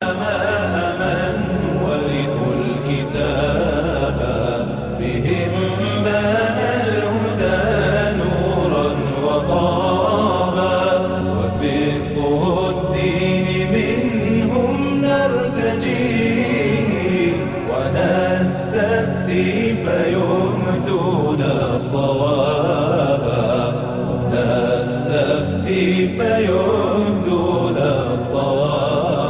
ورثوا الكتاب بهم بان الهدى نورا وطابا وفقه الدين منهم نرتجي ونستفتي فيهدون صوابا ونستفتي فيهدون صوابا.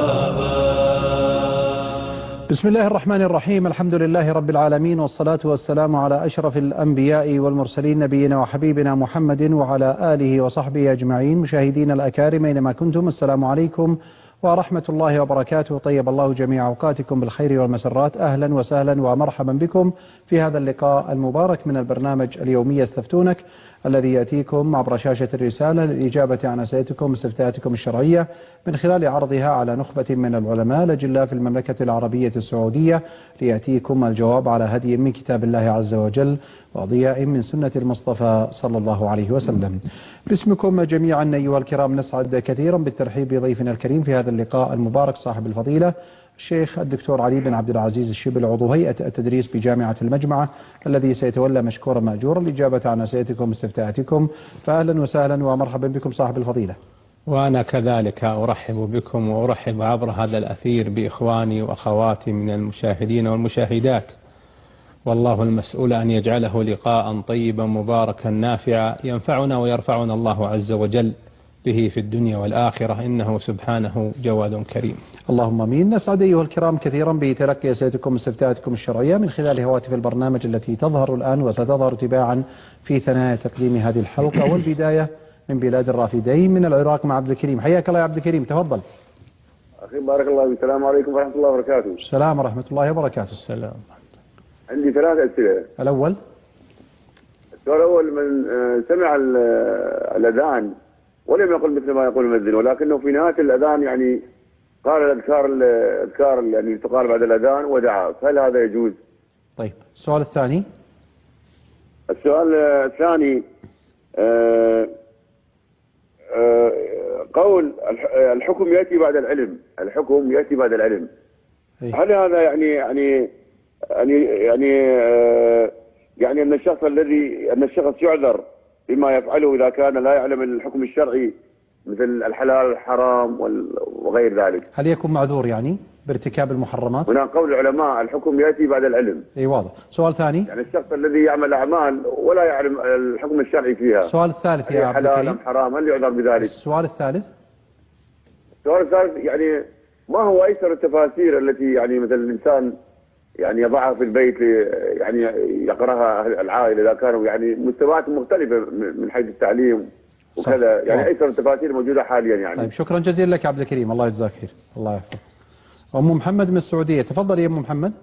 بسم الله الرحمن الرحيم. الحمد لله رب العالمين، والصلاة والسلام على أشرف الأنبياء والمرسلين، نبينا وحبيبنا محمد وعلى آله وصحبه أجمعين. مشاهدين الأكارم أينما كنتم، السلام عليكم ورحمة الله وبركاته. طيب الله جميع أوقاتكم بالخير والمسرات. أهلا وسهلا ومرحبا بكم في هذا اللقاء المبارك من البرنامج اليومي استفتونك، الذي يأتيكم عبر شاشة الرسالة للإجابة عن أسئلتكم واستفتاءاتكم الشرعية من خلال عرضها على نخبة من العلماء الأجلاء في المملكة العربية السعودية، ليأتيكم الجواب على هدي من كتاب الله عز وجل وضياء من سنة المصطفى صلى الله عليه وسلم. باسمكم جميعا أيها الكرام، نسعد كثيرا بالترحيب بضيفنا الكريم في هذا اللقاء المبارك، صاحب الفضيلة الشيخ الدكتور علي بن عبد العزيز الشبل، عضو هيئة التدريس بجامعة المجمعة، الذي سيتولى مشكورا مأجورا الإجابة عن أسئلتكم واستفتاءاتكم. فأهلا وسهلا ومرحبا بكم صاحب الفضيلة. وأنا كذلك أرحب بكم، وأرحب عبر هذا الأثير بإخواني وأخواتي من المشاهدين والمشاهدات، والله المسؤول أن يجعله لقاء طيبا مباركا نافعا ينفعنا ويرفعنا الله عز وجل به في الدنيا والآخرة، إنه سبحانه جواد كريم. اللهم امين. نسعد أيها الكرام كثيرا بتلقي أسئلتكم واستفتاءاتكم الشرعية من خلال هواتف البرنامج التي تظهر الآن وستظهر تباعا في ثنايا تقديم هذه الحلقة. والبداية من بلاد الرافدين من العراق مع عبد الكريم. حياك الله يا عبد الكريم، تفضل. أخي بارك الله فيك. السلام عليكم ورحمة الله وبركاته. السلام ورحمة الله وبركاته. السلام. عندي ثلاث أسئلة. الأول، السؤال الأول: من سمع الأذان ولم يقل مثل ما يقول المؤذن، ولكنه في نهاية الأذان يعني قال الأذكار يعني تقال بعد الأذان ودعا، هل هذا يجوز؟ طيب، السؤال الثاني. السؤال الثاني: قول الحكم يأتي بعد العلم، الحكم يأتي بعد العلم، هل هذا يعني أن الشخص يعذر بما يفعله إذا كان لا يعلم الحكم الشرعي مثل الحلال والحرام وغير ذلك؟ هل يكون معذور يعني بارتكاب المحرمات؟ هنا قول العلماء الحكم يأتي بعد العلم. اي واضح. سؤال ثاني: يعني الشخص الذي يعمل أعمال ولا يعلم الحكم الشرعي فيها. السؤال الثالث يا عبد الكريم: حلال أم حرام، هل يعذر بذلك؟ السؤال الثالث: يعني ما هو أيسر التفاسير التي يعني مثل الإنسان يعني يضعها في البيت يعني يقرأها العائلة إذا كانوا يعني مستويات مختلفة من حيث التعليم وكذا، يعني أيسر التفاسير موجودة حاليا يعني. طيب، شكرا جزيلا لك يا عبد الكريم، الله يجزاك خير. الله يحفظك. أم محمد من السعودية، تفضل يا أم محمد.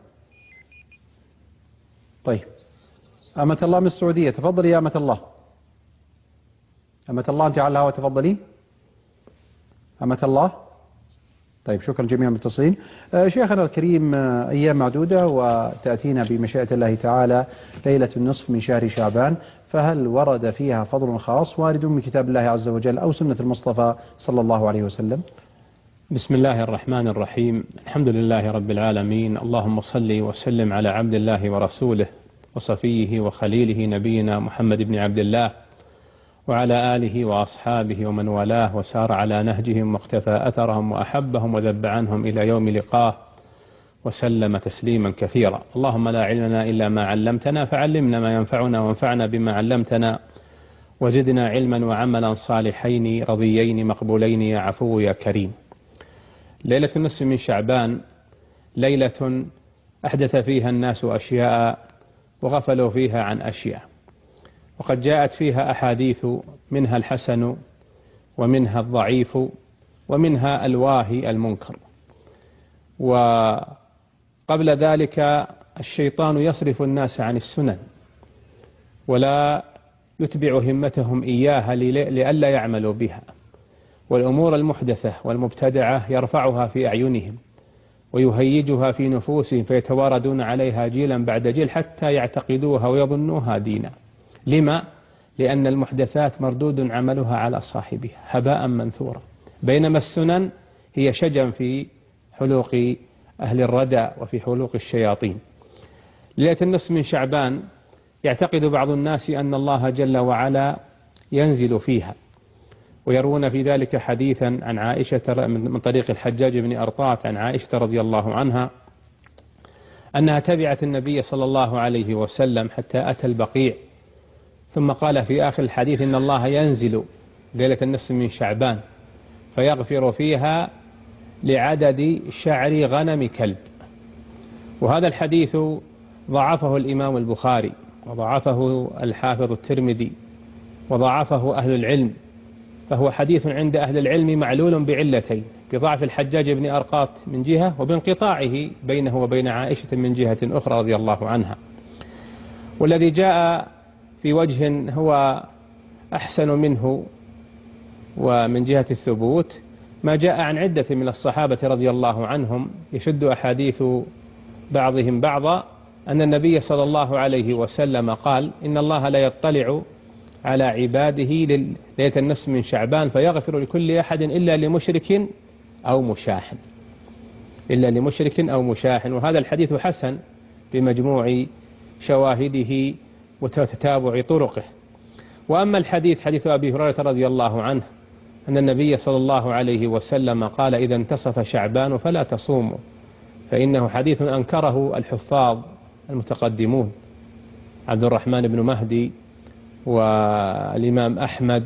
طيب، أمة الله من السعودية، تفضل يا أمة الله. أمة الله أنت على الهواء، تفضلي أمة الله. طيب، شكرا جميع المتصلين. شيخنا الكريم، أيام معدودة وتأتينا بمشيئة الله تعالى ليلة النصف من شهر شعبان، فهل ورد فيها فضل خاص وارد من كتاب الله عز وجل أو سنة المصطفى صلى الله عليه وسلم؟ بسم الله الرحمن الرحيم. الحمد لله رب العالمين، اللهم صل وسلم على عبد الله ورسوله وصفيه وخليله نبينا محمد بن عبد الله وعلى آله وأصحابه ومن والاه وسار على نهجهم واقتفى أثرهم وأحبهم وذب عنهم إلى يوم لقاه وسلم تسليما كثيرا. اللهم لا علم لنا إلا ما علمتنا، فعلمنا ما ينفعنا وانفعنا بما علمتنا، وزدنا علما وعملا صالحين رضيين مقبولين يا عفو يا كريم. ليلة النصف من شعبان ليلة أحدث فيها الناس أشياء وغفلوا فيها عن أشياء، وقد جاءت فيها أحاديث منها الحسن ومنها الضعيف ومنها الواهي المنكر. وقبل ذلك الشيطان يصرف الناس عن السنن ولا يتبع همتهم إياها لئلا يعملوا بها، والأمور المحدثة والمبتدعة يرفعها في أعينهم ويهيجها في نفوسهم فيتواردون عليها جيلا بعد جيل حتى يعتقدوها ويظنوها دينا. لما؟ لأن المحدثات مردود عملها على صاحبها هباء منثورا، بينما السنن هي شجن في حلوق أهل الردى وفي حلوق الشياطين. ليلة النصف من شعبان يعتقد بعض الناس أن الله جل وعلا ينزل فيها، ويروون في ذلك حديثا عن عائشة من طريق الحجاج بن أرطاة عن عائشة رضي الله عنها أنها تبعت النبي صلى الله عليه وسلم حتى أتى البقيع، ثم قال في آخر الحديث إن الله ينزل ليلة النصف من شعبان فيغفر فيها لعدد شعر غنم كلب. وهذا الحديث ضعفه الإمام البخاري وضعفه الحافظ الترمذي وضعفه أهل العلم، فهو حديث عند أهل العلم معلول بعلتين: بضعف الحجاج بن أرقاط من جهة، وبانقطاعه بينه وبين عائشة من جهة أخرى رضي الله عنها. والذي جاء في وجه هو أحسن منه ومن جهة الثبوت ما جاء عن عدة من الصحابة رضي الله عنهم يشد أحاديث بعضهم بعضا أن النبي صلى الله عليه وسلم قال: إن الله لا يطلع على عباده ليلة النصف من شعبان فيغفر لكل أحد إلا لمشرك أو مشاحن، إلا لمشرك أو مشاحن. وهذا الحديث حسن بمجموع شواهده وتتابع طرقه. وأما الحديث حديث أبي هريرة رضي الله عنه أن النبي صلى الله عليه وسلم قال: إذا انتصف شعبان فلا تصوموا، فإنه حديث أنكره الحفاظ المتقدمون عبد الرحمن بن مهدي والإمام أحمد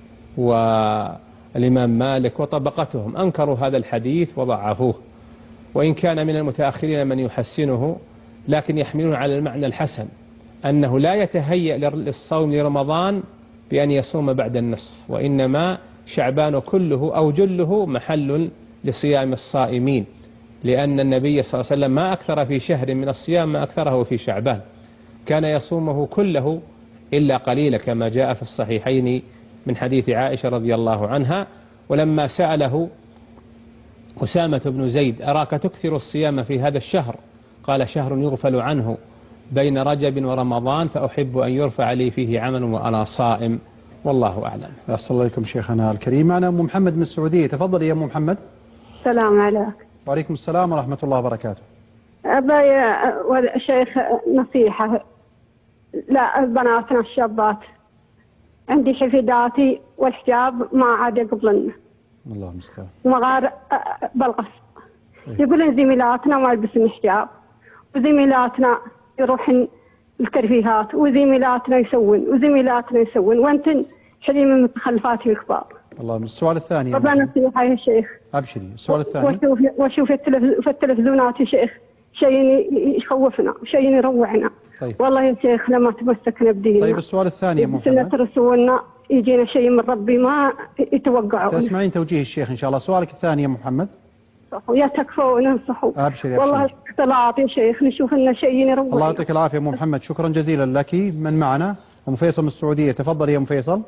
والإمام مالك وطبقتهم، أنكروا هذا الحديث وضعفوه، وإن كان من المتأخرين من يحسنه، لكن يحملون على المعنى الحسن أنه لا يتهيأ للصوم لرمضان بأن يصوم بعد النصف، وإنما شعبان كله أو جله محل لصيام الصائمين، لأن النبي صلى الله عليه وسلم ما أكثر في شهر من الصيام ما أكثره في شعبان، كان يصومه كله إلا قليلا كما جاء في الصحيحين من حديث عائشة رضي الله عنها. ولما سأله أسامة بن زيد: أراك تكثر الصيام في هذا الشهر؟ قال: شهر يغفل عنه بين رجب ورمضان، فأحب أن يرفع لي فيه عمل وأنا صائم، والله أعلم. أحسن الله إليكم شيخنا الكريم. معنا أم محمد من السعودية، تفضل يا أم محمد. السلام عليك. وعليكم السلام ورحمة الله وبركاته. أبا يا شيخ نصيحة بناتنا الشابات، عندي حفيداتي والحجاب ما عاد يقبلن، الله المستعان، ومغار بالغصب. يقولون زميلاتنا ما يلبسن حجاب، وزميلاتنا يروحن الترفيهات، وزميلاتنا يسوون وانتن حليم من المتخلفات الكبار. الله. السؤال الثاني طبعا نصيحة يا شيخ. أبشري. السؤال الثاني: وشوف في التلفزيونات يا شيخ شيء يخوفنا وشيء يروعنا. طيب. والله يا شيخ لما تمسكنا بديننا. طيب السؤال الثاني يا محمد. سنة رسولنا يجينا شيء من ربي ما يتوقعون. تسمعين توجيه الشيخ إن شاء الله. سؤالك الثاني يا محمد. ويا تكفوا وننصحوا. أبشري. والله اختلاط يا شيخ نشوف لنا شيء يروعنا. الله يعطيك العافية يا أم محمد، شكرا جزيلا لك. من معنا؟ أم فيصل من السعودية، تفضل يا أم فيصل.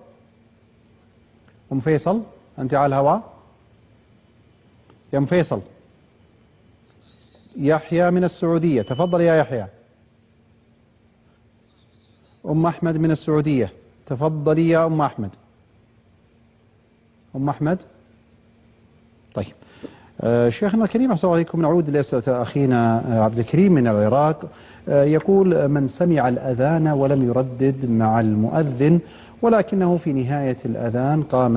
أم فيصل أنت على الهواء يا أم فيصل. يحيى من السعودية، تفضل يا يحيى. أم أحمد من السعودية، تفضلي يا أم أحمد. أم أحمد. طيب شيخنا الكريم أحسن الله عليكم، نعود لأسئلة أخينا عبد الكريم من العراق. يقول: من سمع الأذان ولم يردد مع المؤذن ولكنه في نهاية الأذان قام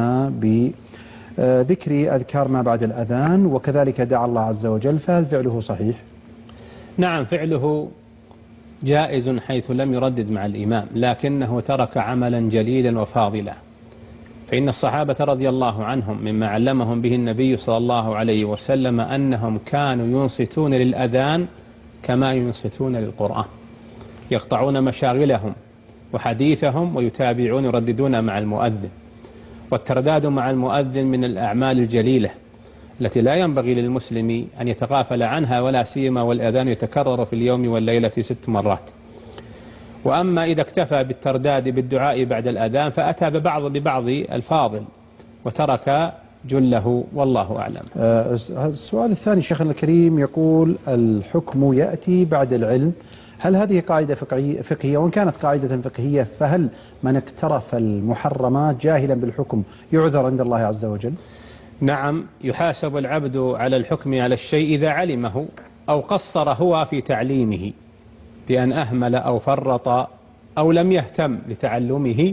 بذكر أذكار ما بعد الأذان وكذلك دعا الله عز وجل، فهل فعله صحيح؟ نعم، فعله جائز حيث لم يردد مع الإمام، لكنه ترك عملا جليلا وفاضلا. فإن الصحابة رضي الله عنهم مما علمهم به النبي صلى الله عليه وسلم أنهم كانوا ينصتون للأذان كما ينصتون للقرآن، يقطعون مشاغلهم وحديثهم ويتابعون يرددون مع المؤذن. والترداد مع المؤذن من الأعمال الجليلة التي لا ينبغي للمسلم أن يتغافل عنها، ولا سيما والأذان يتكرر في اليوم والليلة 6 مرات. وأما إذا اكتفى بالترداد بالدعاء بعد الأذان فأتى ببعض الفاضل وترك جله، والله أعلم. السؤال الثاني شيخنا الكريم يقول: الحكم يأتي بعد العلم، هل هذه قاعدة فقهية؟ وإن كانت قاعدة فقهية فهل من اقترف المحرمات جاهلا بالحكم يعذر عند الله عز وجل؟ نعم، يحاسب العبد على الحكم على الشيء إذا علمه أو قصر هو في تعليمه بأن أهمل أو فرط أو لم يهتم لتعلمه،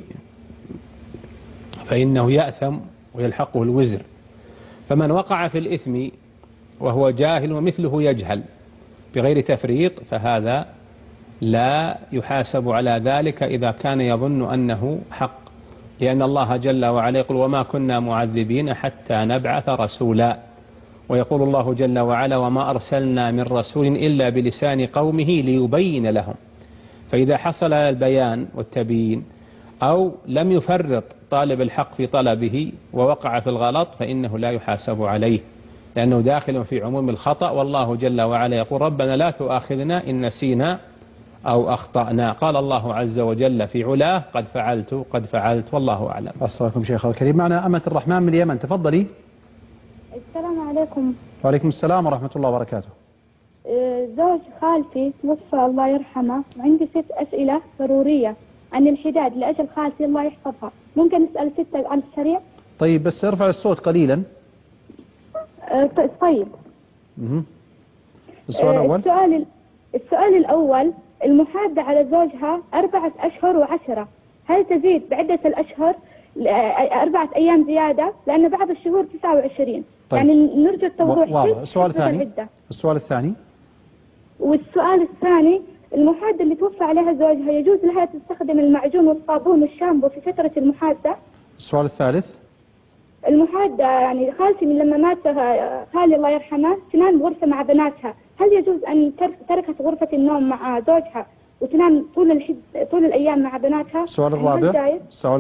فإنه يأثم ويلحقه الوزر. فمن وقع في الإثم وهو جاهل ومثله يجهل بغير تفريط فهذا لا يحاسب على ذلك إذا كان يظن أنه حق، لأن الله جل وعلا يقول: وما كنا معذبين حتى نبعث رسولا. ويقول الله جل وعلا: وما أرسلنا من رسول إلا بلسان قومه ليبين لهم. فإذا حصل البيان والتبيين أو لم يفرط طالب الحق في طلبه ووقع في الغلط فإنه لا يحاسب عليه، لأنه داخل في عموم الخطأ، والله جل وعلا يقول: ربنا لا تؤاخذنا إن نسينا أو أخطأنا. قال الله عز وجل في علاه: قد فعلت والله أعلم. أصلكم شيخ الكريم. معنا أمة الرحمن من اليمن، تفضلي. السلام عليكم. وعليكم السلام ورحمة الله وبركاته. زوج خالتي توفى الله يرحمه، وعندي 6 أسئلة ضرورية عن الحداد لأجل خالتي الله يحفظها. ممكن نسأل 6 عن السريع؟ طيب بس ارفع الصوت قليلا. طيب. السؤال الأول. السؤال الأول: المحادة على زوجها 4 أشهر و10، هل تزيد بعدة الأشهر 4 أيام زيادة؟ لأن بعض الشهور 29. طيب. يعني نرجو التوضيح. واضح. السؤال الثاني. والسؤال الثاني: المحادة اللي توفى عليها زوجها يجوز لها تستخدم المعجون والصابون والشامبو في فترة المحادة؟ السؤال الثالث. المحادة يعني خالتي من لما مات خالي الله يرحمه تنام بغرفة مع بناتها، هل يجوز أن تركت غرفة النوم مع زوجها وتنام طول الأيام مع بناتها؟ السؤال الرابع.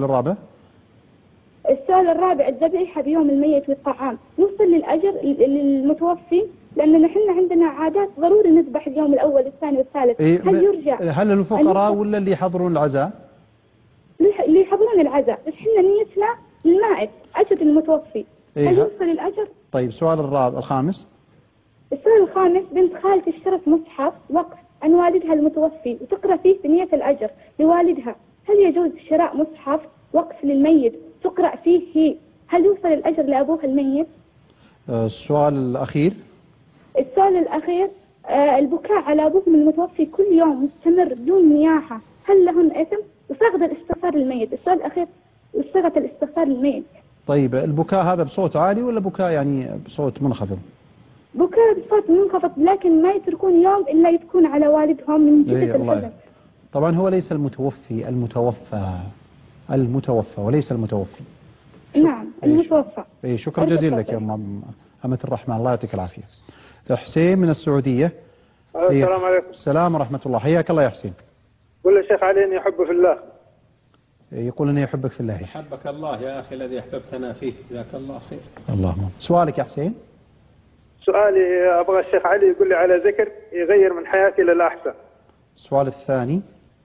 السؤال الرابع: الذبيحة بيوم الميت والطعام يوصل للأجر للمتوفي؟ لأن نحن عندنا عادات ضروري نذبح اليوم الأول والثاني والثالث. هل يرجع؟ هل الفقراء ولا اللي يحضرون العزاء؟ اللي يحضرون العزاء، بس احنا نيتنا للمائت أجر المتوفي. هل يوصل الأجر؟ طيب السؤال الخامس. السؤال الخامس: بنت خالتي اشترت مصحف وقف عن والدها المتوفي وتقرأ فيه بنية الأجر لوالدها، هل يجوز شراء مصحف وقف للميت تقرأ فيه هي؟ هل يوصل الأجر لأبوها الميت؟ السؤال الأخير. البكاء على أبوهم المتوفي كل يوم مستمر بدون نياحة، هل لهن إثم؟ وصيغة الاستغفار للميت. السؤال الأخير: صيغة الاستغفار للميت. طيب البكاء هذا بصوت عالي ولا بكاء يعني بصوت منخفض؟ بكاء بصوت منخفض، لكن ما يتركون يوم إلا يبكون على والدهم من شدة الحزن. طبعا هو ليس المتوفي، المتوفى وليس المتوفي. نعم المتوفى. شكرا جزيلا لك يا أمة الرحمن، الله يعطيك العافية. حسين من السعودية. السلام عليكم. السلام ورحمة الله، حياك الله يا حسين. قل الشيخ علي اني احبه في الله. يقول اني يحبك في الله. حبك الله يا اخي الذي احببتنا فيه، جزاك الله خير. اللهم. سؤالك يا حسين. سؤالي ابغى الشيخ علي يقول لي على ذكر يغير من حياتي للأحسن. السؤال الثاني.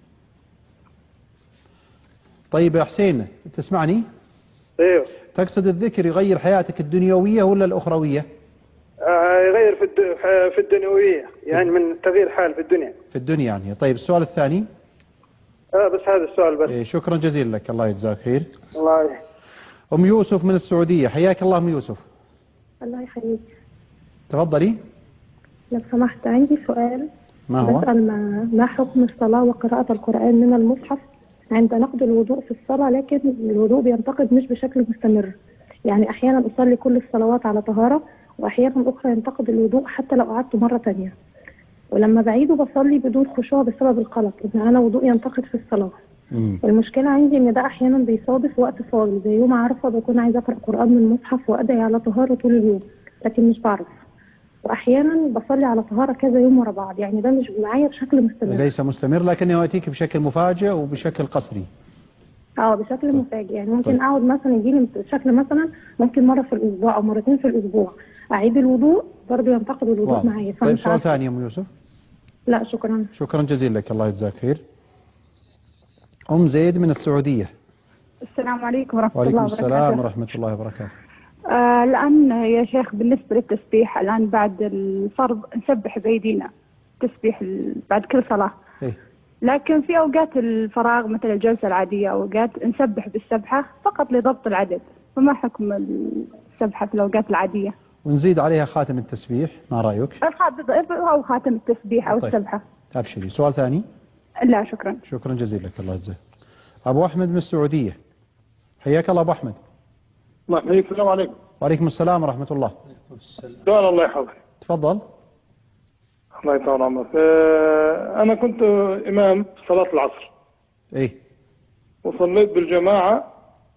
طيب يا حسين تسمعني؟ ايوه. تقصد الذكر يغير حياتك الدنيوية ولا الأخروية؟ يغير في الدنيوية، يعني من تغيير حال في الدنيا. في الدنيا يعني. طيب السؤال الثاني. بس هذا السؤال بس. شكرا جزيلا لك، الله يجزاك خير. الله يحييك. أم يوسف من السعودية، حياك الله أم يوسف. الله يحييك. تفضلي. لو سمحت عندي سؤال. ما هو؟ بسأل ما حكم الصلاة وقراءة القرآن من المصحف عند نقض الوضوء في الصلاة، لكن الوضوء بينتقد مش بشكل مستمر، يعني أحيانا أصلي كل الصلوات على طهارة وأحيانا أخرى ينتقد الوضوء حتى لو قعدت مرة تانية، ولما بعيده بصلي بدون خشوع بسبب القلق إن أنا وضوء ينتقد في الصلاة. المشكلة عندي إن ده أحيانا بيصادف وقت فاضي زي يوم عرفة بكون عايزة أقرأ قرآن من المصحف وأدعي على طهارة طول اليوم، لكن مش بعرف، وأحيانا بصلي على طهارة كذا يوم ورا بعض، يعني ده مش معايا بشكل مستمر. ليس مستمر لكنه يأتيك بشكل مفاجئ وبشكل قصري. بشكل مفاجئ، يعني ممكن أقعد مثلا يجيلي بشكل مثلا ممكن مرة في الأسبوع أو مرتين في الأسبوع أعيد الوضوء برضه ينتقد الوضوء معايا. طيب سؤال ثاني يا أم يوسف. لا شكرا. شكرا جزيلا لك، الله يجزاك خير. أم زيد من السعودية. السلام عليكم ورحمة الله وبركاته. وعليكم السلام ورحمة الله وبركاته. الآن يا شيخ بالنسبة للتسبيح، الآن بعد الفرض نسبح بأيدينا تسبيح بعد كل صلاة. لكن في أوقات الفراغ مثل الجلسة العادية أوقات نسبح بالسبحة فقط لضبط العدد، فما حكم السبحة في الأوقات العادية. ونزيد عليها خاتم التسبيح، ما رأيك؟ أو خاتم التسبيح أو طيب. السبحة. أبشري. سؤال ثاني؟ لا شكرا. شكرا جزيلا لك، الله يجزاك. أبو أحمد من السعودية، حياك الله أبو أحمد. الله يحييك. السلام عليكم. وعليكم السلام ورحمة الله. سؤال الله يحفظك. تفضل. الله يطول عمرك. أنا كنت إمام في صلاة العصر. إيه. وصليت بالجماعة.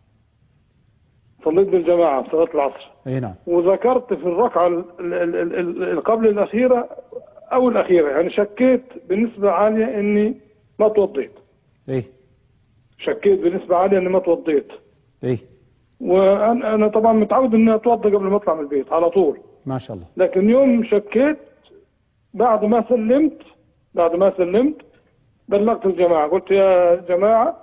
في صلاة العصر. إيه نعم. وذكرت في الركعة قبل الأخيرة أو الأخيرة، يعني شكيت بنسبة عالية إني ما توضيت. إيه. شكيت بنسبة عالية إني ما توضيت. إيه. وأنا طبعا متعود إني أتوضى قبل ما أطلع من البيت على طول. ما شاء الله. لكن يوم شكيت بعد ما سلمت بلغت الجماعة، قلت يا جماعة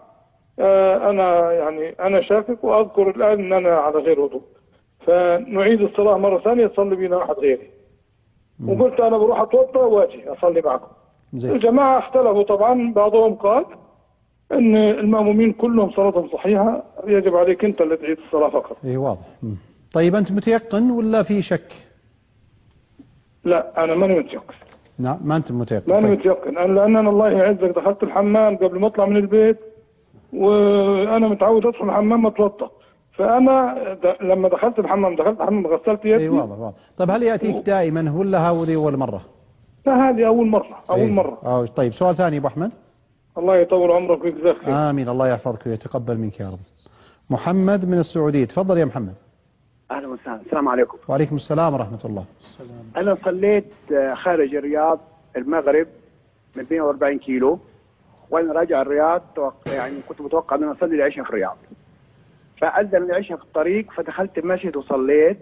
أنا شاكك، وأذكر الآن أن أنا على غير وضوء، فنعيد الصلاة مرة ثانية يصلي بنا واحد غيري. وقلت أنا بروح أتوضأ وأجي أصلي معكم. الجماعة اختلفوا طبعا، بعضهم قال أن المأمومين كلهم صلاتهم صحيحة، يجب عليك أنت اللي تعيد الصلاة فقط. إيه واضح. طيب أنت متيقن ولا في شك؟ لا أنا ماني متيقن. نعم ما أنت متيقن. ماني متيقن لأن أنا الله يعزك دخلت الحمام قبل ما أطلع من البيت، وأنا متعود أدخل الحمام أتوضأ، فأنا لما دخلت الحمام غسلت يدي. إيه واضح. طيب هل يأتيك دائما ولا هذه أول مرة؟ لا هذه أول مرة. طيب سؤال ثاني أبو أحمد. الله يطول عمرك ويجزاك خير. آمين، الله يحفظك ويتقبل منك يا رب. محمد من السعودية، تفضل يا محمد. أهلا وسهلا. السلام عليكم. وعليكم السلام ورحمة الله. أنا صليت خارج الرياض المغرب من 42 كيلو، وأنا راجع الرياض يعني كنت متوقع أن أصلي العشاء في الرياض، فأذن العشاء في الطريق، فدخلت المسجد وصليت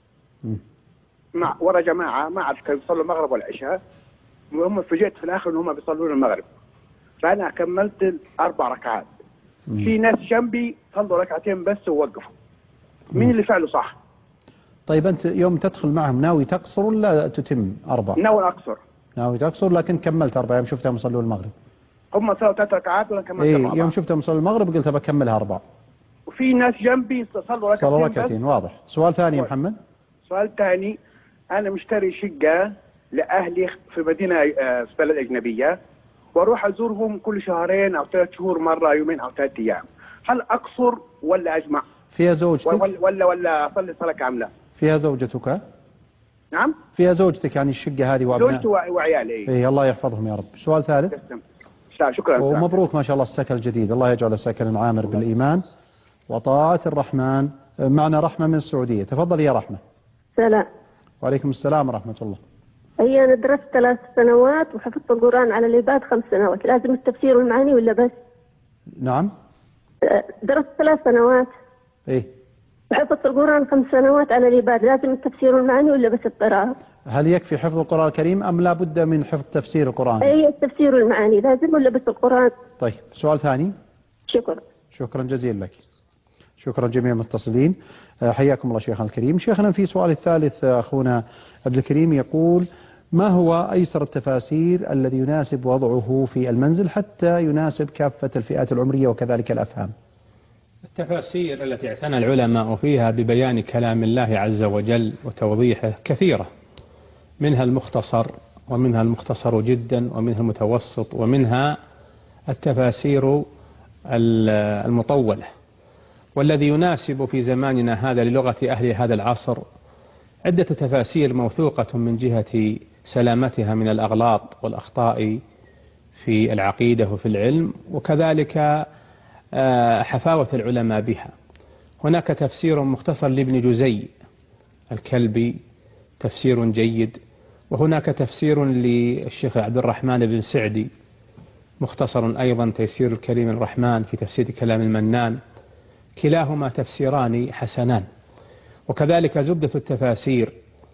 مع ورا جماعة ما أعرف كانوا يصلوا المغرب والعشاء، وهم فوجئت في الآخر إن هم بيصلون المغرب، فأنا كملت 4 ركعات. في ناس جنبي صلوا ركعتين بس ووقفوا. مين اللي فعله صح؟ طيب أنت يوم تدخل معهم ناوي تقصر ولا تتم 4؟ ناوي أقصر. ناوي تقصر لكن كملت 4 يوم شفتهم يصلوا المغرب. هم صلوا 3 ركعات وأنا كملت 4. إيه يوم شفتهم يصلوا المغرب قلت بكملها 4. وفي ناس جنبي صلوا ركعتين واضح. سؤال ثاني يا محمد. سؤال ثاني، أنا مشتري شقة لأهلي في مدينة في بلد أجنبية، واروح ازورهم كل 2 أو 3 شهور مره، يومين او 3 ايام. هل اقصر ولا اجمع؟ فيها زوجتك ولا اصلي صلاه كامله؟ فيها زوجتك؟ نعم فيها زوجتك يعني الشقه هذه وابناء؟ زوجتي وعيالي. اي الله يحفظهم يا رب. سؤال ثالث. شكرا. ومبروك ما شاء الله السكن الجديد، الله يجعل سكن عامر بالايمان وطاعه الرحمن. معنا رحمه من السعوديه، تفضل يا رحمه. سلام. وعليكم السلام ورحمه الله. أنا درست 3 سنوات وحفظت القرآن على العباد 5 سنوات، لازم التفسير والمعاني ولا بس؟ نعم. درست 3 سنوات. إيه. وحفظت القرآن 5 سنوات على العباد، لازم التفسير والمعاني ولا بس القراءة؟ هل يكفي حفظ القرآن الكريم أم لا بد من حفظ تفسير القرآن؟ أي التفسير والمعاني لازم ولا بس القرآن؟ طيب سؤال ثاني. شكرا. شكرا جزيلا لك. شكرا جميع المتصلين، حياكم الله شيخنا الكريم. شيخنا في سؤال الثالث أخونا عبد الكريم يقول: ما هو أيسر التفاسير الذي يناسب وضعه في المنزل حتى يناسب كافة الفئات العمرية وكذلك الأفهام؟ التفاسير التي اعتنى العلماء فيها ببيان كلام الله عز وجل وتوضيحه كثيرة، منها المختصر ومنها المختصر جدا ومنها المتوسط ومنها التفاسير المطولة. والذي يناسب في زماننا هذا للغة أهل هذا العصر عدة تفاسير موثوقة من جهة سلامتها من الأغلاط والأخطاء في العقيدة وفي العلم، وكذلك حفاوة العلماء بها. هناك تفسير مختصر لابن جزي الكلبي، تفسير جيد، وهناك تفسير للشيخ عبد الرحمن بن سعدي مختصر أيضا، تيسير الكريم الرحمن في تفسير كلام المنان، كلاهما تفسيران حسنان. وكذلك زبدة التفاسير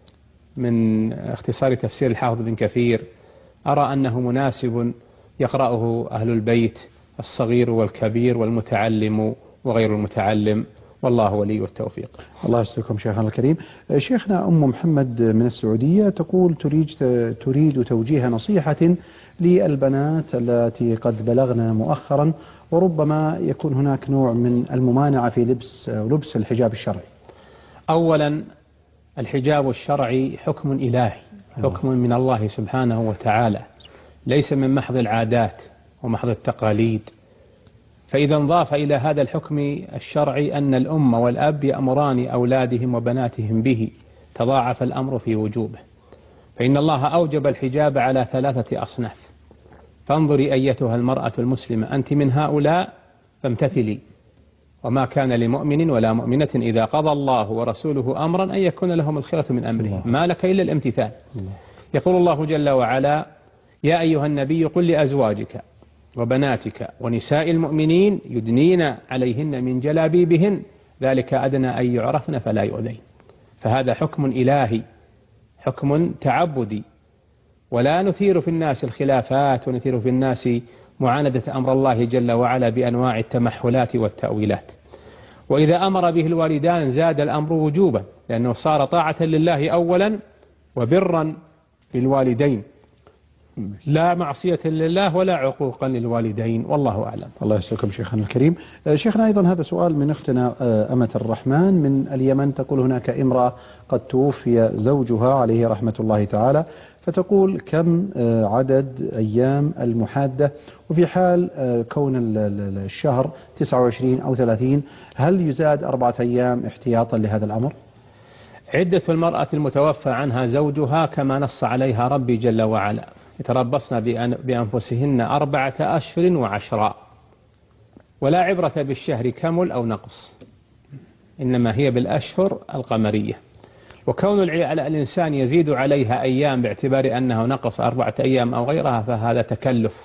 من اختصار تفسير الحافظ بن كثير، أرى أنه مناسب يقرأه أهل البيت الصغير والكبير والمتعلم وغير المتعلم، والله ولي التوفيق. الله يسلمكم شيخنا الكريم. شيخنا أم محمد من السعودية تقول تريد توجيه نصيحة للبنات التي قد بلغن مؤخرا، وربما يكون هناك نوع من الممانعة في لبس الحجاب الشرعي. أولا الحجاب الشرعي حكم إلهي، حكم من الله سبحانه وتعالى، ليس من محض العادات ومحض التقاليد. فإذا انضاف إلى هذا الحكم الشرعي أن الأم والأب يأمران أولادهم وبناتهم به، تضاعف الأمر في وجوبه. فإن الله أوجب الحجاب على 3 أصناف، فانظري أيتها المرأة المسلمة، أنت من هؤلاء فامتثلي. وما كان لمؤمن ولا مؤمنة إذا قضى الله ورسوله أمرا أن يكون لهم الخيرة من أمره، ما لك إلا الامتثال. يقول الله جل وعلا: يا أيها النبي قل لأزواجك وبناتك ونساء المؤمنين يدنين عليهن من جلابيبهن ذلك أدنى أن يعرفن فلا يؤذين. فهذا حكم إلهي، حكم تعبدي، ولا نثير في الناس الخلافات ونثير في الناس معاندة أمر الله جل وعلا بأنواع التمحلات والتأويلات. وإذا أمر به الوالدان زاد الأمر وجوبا، لأنه صار طاعة لله أولا وبرا بالوالدين، لا معصية لله ولا عقوقا للوالدين، والله أعلم. الله يسلمكم شيخنا الكريم. شيخنا أيضا هذا سؤال من أختنا أمة الرحمن من اليمن، تقول هناك امرأة قد توفي زوجها عليه رحمة الله تعالى، فتقول كم عدد أيام المحادة، وفي حال كون الشهر 29 أو 30 هل يزاد 4 أيام احتياطا لهذا الأمر؟ عدة المرأة المتوفى عنها زوجها كما نص عليها ربي جل وعلا: يتربصن بأنفسهن 4 أشهر و10، ولا عبرة بالشهر كمل أو نقص، إنما هي بالأشهر القمرية. وكون الإنسان يزيد عليها أيام باعتبار أنه نقص 4 أيام أو غيرها فهذا تكلف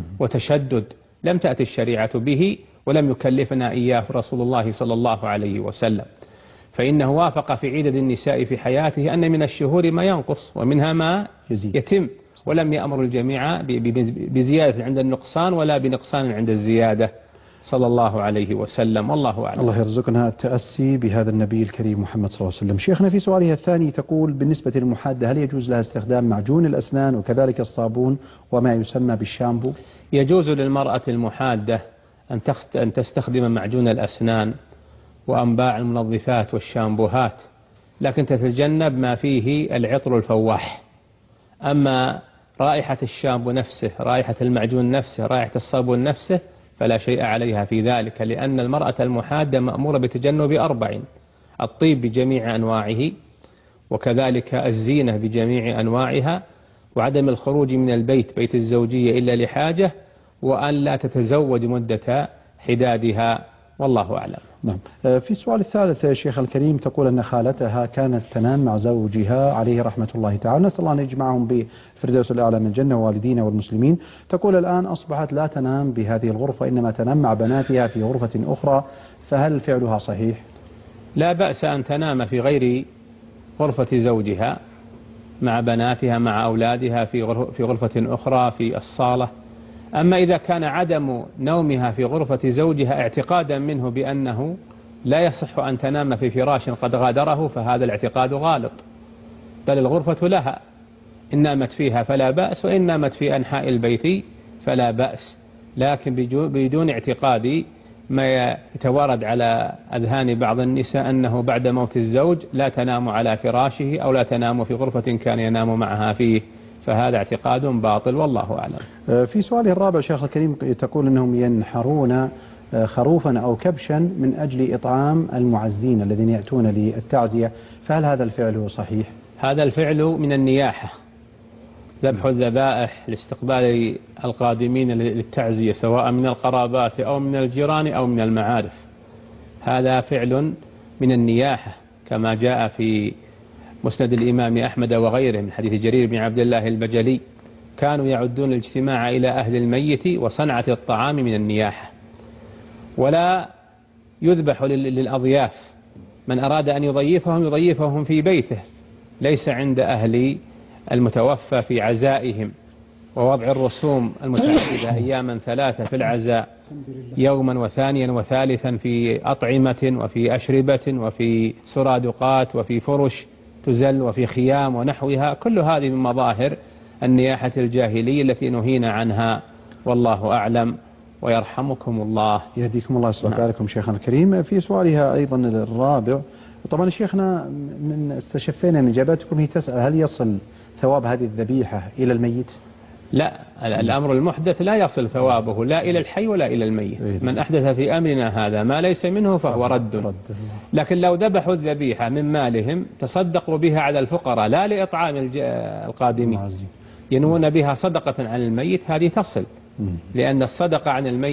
وتشدد لم تأتي الشريعة به، ولم يكلفنا إياه رسول الله صلى الله عليه وسلم. فإنه وافق في عدد النساء في حياته أن من الشهور ما ينقص ومنها ما يتم، ولم يأمر الجميع بزيادة عند النقصان ولا بنقصان عند الزيادة صلى الله عليه وسلم، والله أعلم. الله يرزقنا التأسي بهذا النبي الكريم محمد صلى الله عليه وسلم. شيخنا في سؤالها الثاني تقول بالنسبة للمحادة هل يجوز لها استخدام معجون الأسنان وكذلك الصابون وما يسمى بالشامبو؟ يجوز للمرأة المحادة أن تستخدم معجون الأسنان وأنباع المنظفات والشامبوهات، لكن تتجنب ما فيه العطر الفواح. أما رائحة الشامبو نفسه، رائحة المعجون نفسه، رائحة الصابون نفسه فلا شيء عليها في ذلك، لأن المرأة المحادة مأمورة بتجنب 4: الطيب بجميع أنواعه، وكذلك الزينة بجميع أنواعها، وعدم الخروج من البيت بيت الزوجية إلا لحاجة، وأن لا تتزوج مدة حدادها، والله أعلم. نعم. في السؤال الثالث يا شيخ الكريم تقول أن خالتها كانت تنام مع زوجها عليه رحمة الله تعالى، نسأل الله أن يجمعهم بالفردوس الأعلى من الجنة ووالدينا والمسلمين. تقول الآن أصبحت لا تنام بهذه الغرفة إنما تنام مع بناتها في غرفة أخرى، فهل فعلها صحيح؟ لا بأس أن تنام في غير غرفة زوجها مع بناتها مع أولادها في غرفة أخرى في الصالة. أما إذا كان عدم نومها في غرفة زوجها اعتقادا منه بأنه لا يصح أن تنام في فراش قد غادره فهذا الاعتقاد غالط، بل الغرفة لها، إن نامت فيها فلا بأس، وإن نامت في أنحاء البيت فلا بأس، لكن بدون اعتقاد ما يتوارد على أذهان بعض النساء أنه بعد موت الزوج لا تنام على فراشه أو لا تنام في غرفة كان ينام معها فيه، فهذا اعتقاد باطل، والله أعلم. في سؤاله الرابع شيخ الكريم تقول أنهم ينحرون خروفا أو كبشا من أجل إطعام المعزين الذين يأتون للتعزية، فهل هذا الفعل صحيح؟ هذا الفعل من النياحة، ذبح الذبائح لاستقبال القادمين للتعزية سواء من القرابات أو من الجيران أو من المعارف، هذا فعل من النياحة كما جاء في مسند الإمام أحمد وغيره من حديث جرير بن عبد الله البجلي: كانوا يعدون الاجتماع إلى أهل الميت وصنعة الطعام من النياحة. ولا يذبح للأضياف، من أراد أن يضيفهم في بيته، ليس عند أهل المتوفى في عزائهم ووضع الرسوم المتعددة أياما 3 في العزاء، يوما وثانيا وثالثا في أطعمة وفي أشربة وفي سرادقات وفي فرش تزل وفي خيام ونحوها، كل هذه من مظاهر النياحة الجاهلية التي نهينا عنها، والله أعلم، ويرحمكم الله. يهديكم الله ويصلح بالكم شيخنا الكريم. في سؤالها أيضا الرابع طبعا شيخنا من استشفينا من إجاباتكم هي تسأل هل يصل ثواب هذه الذبيحة إلى الميت؟ لا، الأمر المحدث لا يصل ثوابه لا إلى الحي ولا إلى الميت. من أحدث في أمرنا هذا ما ليس منه فهو رد. لكن لو ذبحوا الذبيحة من مالهم تصدقوا بها على الفقراء لا لإطعام القادمين، ينوون بها صدقة عن الميت، هذه تصل، لأن الصدقة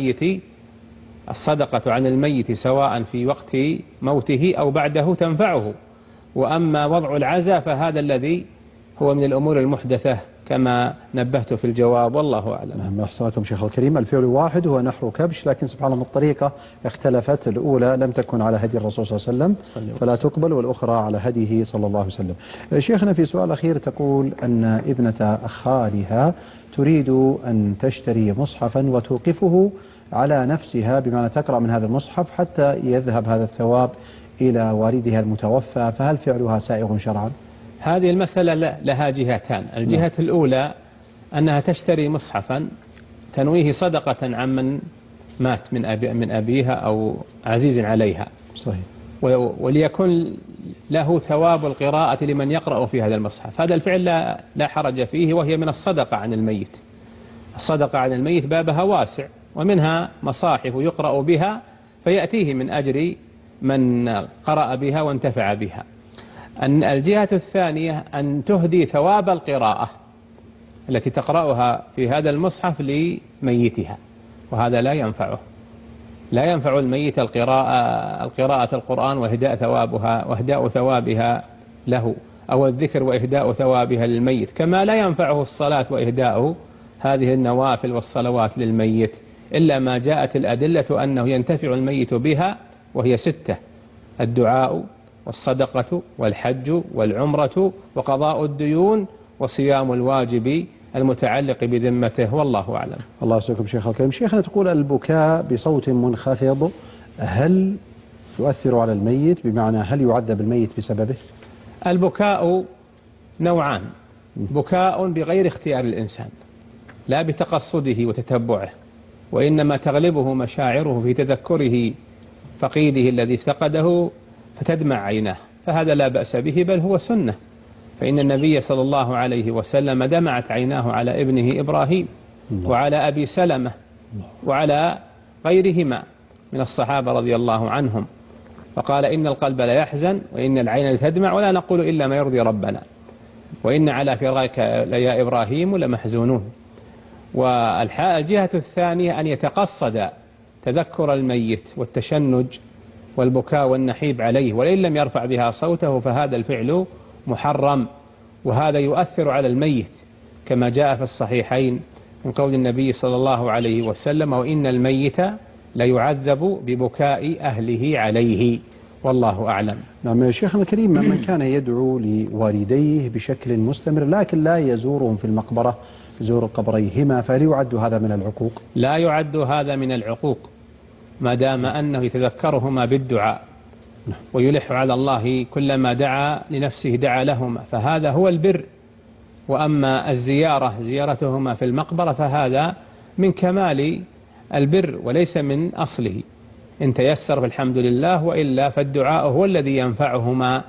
عن الميت سواء في وقت موته أو بعده تنفعه. وأما وضع العزاء فهذا الذي هو من الأمور المحدثة كما نبهت في الجواب، والله أعلم. نعم، أحسنكم شيخ الكريم. الفعل واحد هو نحر كبش، لكن سبحان الله الطريقة اختلفت، الأولى لم تكن على هدي الرسول صلى الله عليه وسلم فلا تقبل، والأخرى على هديه صلى الله عليه وسلم. شيخنا في سؤال أخير تقول أن ابنة خالها تريد أن تشتري مصحفا وتوقفه على نفسها، بمعنى تقرأ من هذا المصحف حتى يذهب هذا الثواب إلى والدها المتوفى، فهل فعلها سائغ شرعا؟ هذه المسألة لها جهتان. الجهة الأولى أنها تشتري مصحفا تنويه صدقة عن من مات من أبيها أو عزيز عليها، صحيح، وليكن له ثواب القراءة لمن يقرأ في هذا المصحف. هذا الفعل لا حرج فيه، وهي من الصدقة عن الميت. الصدقة عن الميت بابها واسع، ومنها مصاحف يقرأ بها فيأتيه من أجر من قرأ بها وانتفع بها. الجهة الثانية أن تهدي ثواب القراءة التي تقرأها في هذا المصحف لميتها، وهذا لا ينفع الميت القراءة القرآن وإهداء ثوابها له، أو الذكر وإهداء ثوابها للميت، كما لا ينفعه الصلاة وإهداء هذه النوافل والصلوات للميت، إلا ما جاءت الأدلة أنه ينتفع الميت بها، وهي 6: الدعاء والصدقة والحج والعمرة وقضاء الديون وصيام الواجب المتعلق بذمته، والله أعلم. الله يسعدكم شيخ الكريم. شيخنا تقول البكاء بصوت منخفض هل يؤثر على الميت، بمعنى هل يعذب الميت بسببه؟ البكاء نوعان: بكاء بغير اختيار الإنسان لا بتقصده وتتبعه، وإنما تغلبه مشاعره في تذكره فقيده الذي افتقده فتدمع عيناه، فهذا لا بأس به، بل هو سنة. فإن النبي صلى الله عليه وسلم دمعت عيناه على ابنه إبراهيم وعلى أبي سلمة وعلى غيرهما من الصحابة رضي الله عنهم، فقال: إن القلب لا يحزن وإن العين لتدمع ولا نقول إلا ما يرضي ربنا، وإن على فراقك يا إبراهيم لمحزونون. والجهة الثانية أن يتقصد تذكر الميت والتشنج والبكاء والنحيب عليه، وإن لم يرفع بها صوته فهذا الفعل محرم، وهذا يؤثر على الميت كما جاء في الصحيحين من قول النبي صلى الله عليه وسلم: وإن الميت ليعذب ببكاء أهله عليه، والله أعلم. نعم يا شيخنا الكريم، من كان يدعو لوالديه بشكل مستمر لكن لا يزورهم في المقبرة، يزور قبريهما، فهل يعد هذا من العقوق؟ لا يعد هذا من العقوق ما دام أنه يتذكرهما بالدعاء ويلح على الله كلما دعا لنفسه دعا لهما، فهذا هو البر. وأما زيارتهما في المقبرة فهذا من كمال البر وليس من أصله، إن تيسر فالحمد لله، وإلا فالدعاء هو الذي ينفعهما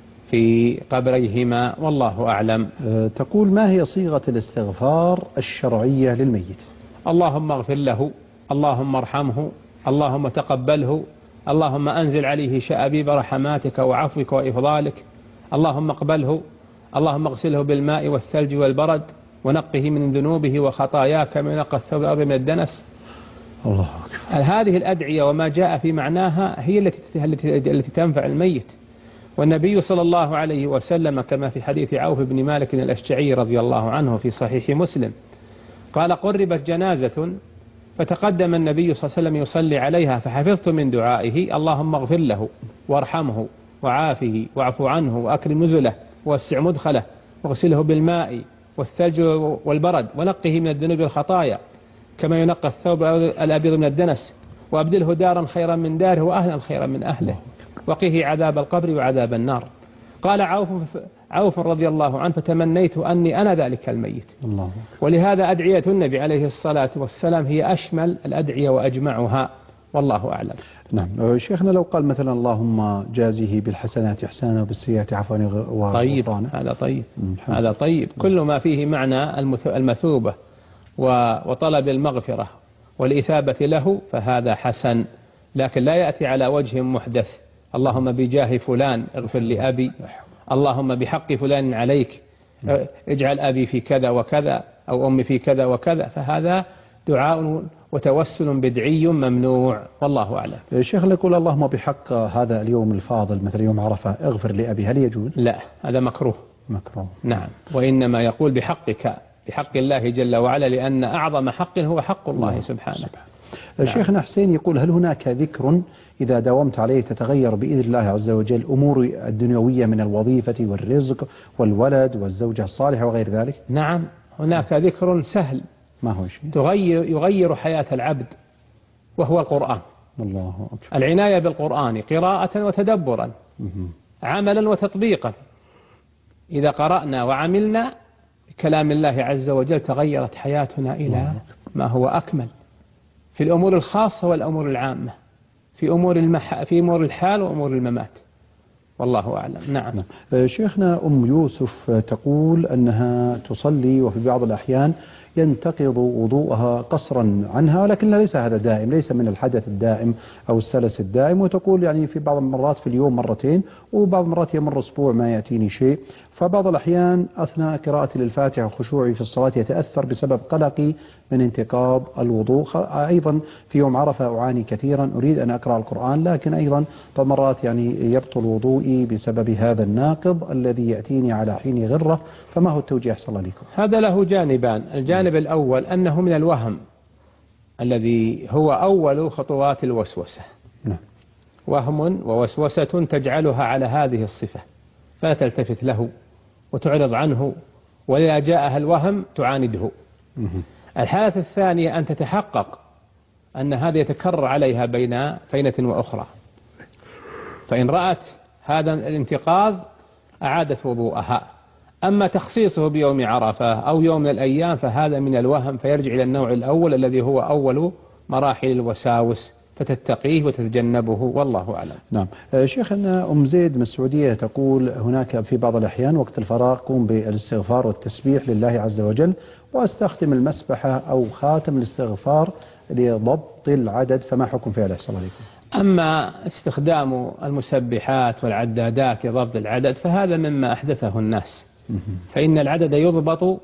في قبريهما، والله أعلم. تقول: ما هي صيغة الاستغفار الشرعية للميت؟ اللهم اغفر له، اللهم ارحمه، اللهم تقبله، اللهم أنزل عليه شأبيب رحماتك وعفوك وإفضالك، اللهم اقبله، اللهم اغسله بالماء والثلج والبرد ونقه من ذنوبه وخطاياه كما ينقى الثوب الأبيض من الدنس. الله أكبر. هذه الأدعية وما جاء في معناها هي التي تنفع الميت. والنبي صلى الله عليه وسلم كما في حديث عوف بن مالك الأشجعي رضي الله عنه في صحيح مسلم قال: قربت جنازة فتقدم النبي صلى الله عليه وسلم يصلي عليها فحفظت من دعائه: اللهم اغفر له وارحمه وعافه واعف عنه وأكرم نزله ووسع مدخله واغسله بالماء والثلج والبرد ونقه من الذنوب والخطايا كما ينقى الثوب الأبيض من الدنس، وأبدله دارا خيرا من داره وأهلا خيرا من أهله، وقه عذاب القبر وعذاب النار. قال عوف رضي الله عنه: فتمنيت أني أنا ذلك الميت. الله. ولهذا أدعية النبي عليه الصلاة والسلام هي أشمل الأدعية وأجمعها، والله أعلم. نعم. شيخنا لو قال مثلا اللهم جازه بالحسنات إحسانا وبالسيئات عفوا طيب، هذا طيب، هذا طيب. كل ما فيه معنى المثوبة وطلب المغفرة والإثابة له فهذا حسن، لكن لا يأتي على وجه محدث. اللهم بجاه فلان اغفر لأبي، اللهم بحق فلان عليك اجعل أبي في كذا وكذا أو أمي في كذا وكذا، فهذا دعاء وتوسل بدعي ممنوع، والله أعلم. الشيخ يقول اللهم بحق هذا اليوم الفاضل مثل يوم عرفة اغفر لأبي، هل يجوز؟ لا، هذا مكروه. نعم، وإنما يقول بحقك، بحق الله جل وعلا، لأن أعظم حق هو حق الله سبحانه. شيخنا حسين يقول هل هناك ذكر إذا داومت عليه تتغير بإذن الله عز وجل أمور الدنيوية من الوظيفة والرزق والولد والزوجة الصالحة وغير ذلك؟ نعم، هناك ذكر سهل ما هو شيء يغير حياة العبد، وهو القرآن. الله أكبر. العناية بالقرآن قراءة وتدبرا، عملا وتطبيقا. إذا قرأنا وعملنا بكلام الله عز وجل تغيرت حياتنا إلى ما هو أكمل، في الأمور الخاصة والأمور العامة، في أمور الحال وأمور الممات، والله أعلم. نعم. شيخنا أم يوسف تقول أنها تصلي وفي بعض الأحيان ينتقض وضوءها قصرا عنها، ولكن ليس هذا دائم، ليس من الحدث الدائم أو السلس الدائم، وتقول يعني في بعض المرات في اليوم مرتين، وبعض المرات يمر أسبوع ما يأتيني شيء، فبعض الأحيان أثناء قراءتي للفاتحة وخشوعي في الصلاة يتأثر بسبب قلقي من انتقاض الوضوء. أيضا في يوم عرفة أعاني كثيرا، أريد أن أقرأ القرآن لكن أيضا بعض المرات يعني يبطل وضوئي بسبب هذا الناقض الذي يأتيني على حين غرة، فما هو التوجيه أحسن الله لكم؟ هذا له جانبان. الجانب الأول أنه من الوهم الذي هو أول خطوات الوسوسة. وهم ووسوسة تجعلها على هذه الصفة، فلا تلتفت له وتعرض عنه، وإذا جاءها الوهم تعانده. الحالة الثانية أن تتحقق أن هذا يتكرر عليها بين فينة وأخرى، فإن رأت هذا الانتقاض أعادت وضوءها. أما تخصيصه بيوم عرفة أو يوم من الأيام فهذا من الوهم، فيرجع إلى النوع الأول الذي هو أول مراحل الوساوس، فتتقيه وتتجنبه، والله أعلم. نعم. شيخنا أم زيد من السعودية تقول هناك في بعض الأحيان وقت الفراغ قوم بالاستغفار والتسبيح لله عز وجل، واستخدم المسبحة أو خاتم الاستغفار لضبط العدد، فما حكم فعل أحسن عليكم؟ أما استخدام المسبحات والعدادات لضبط العدد فهذا مما أحدثه الناس، فإن العدد يضبط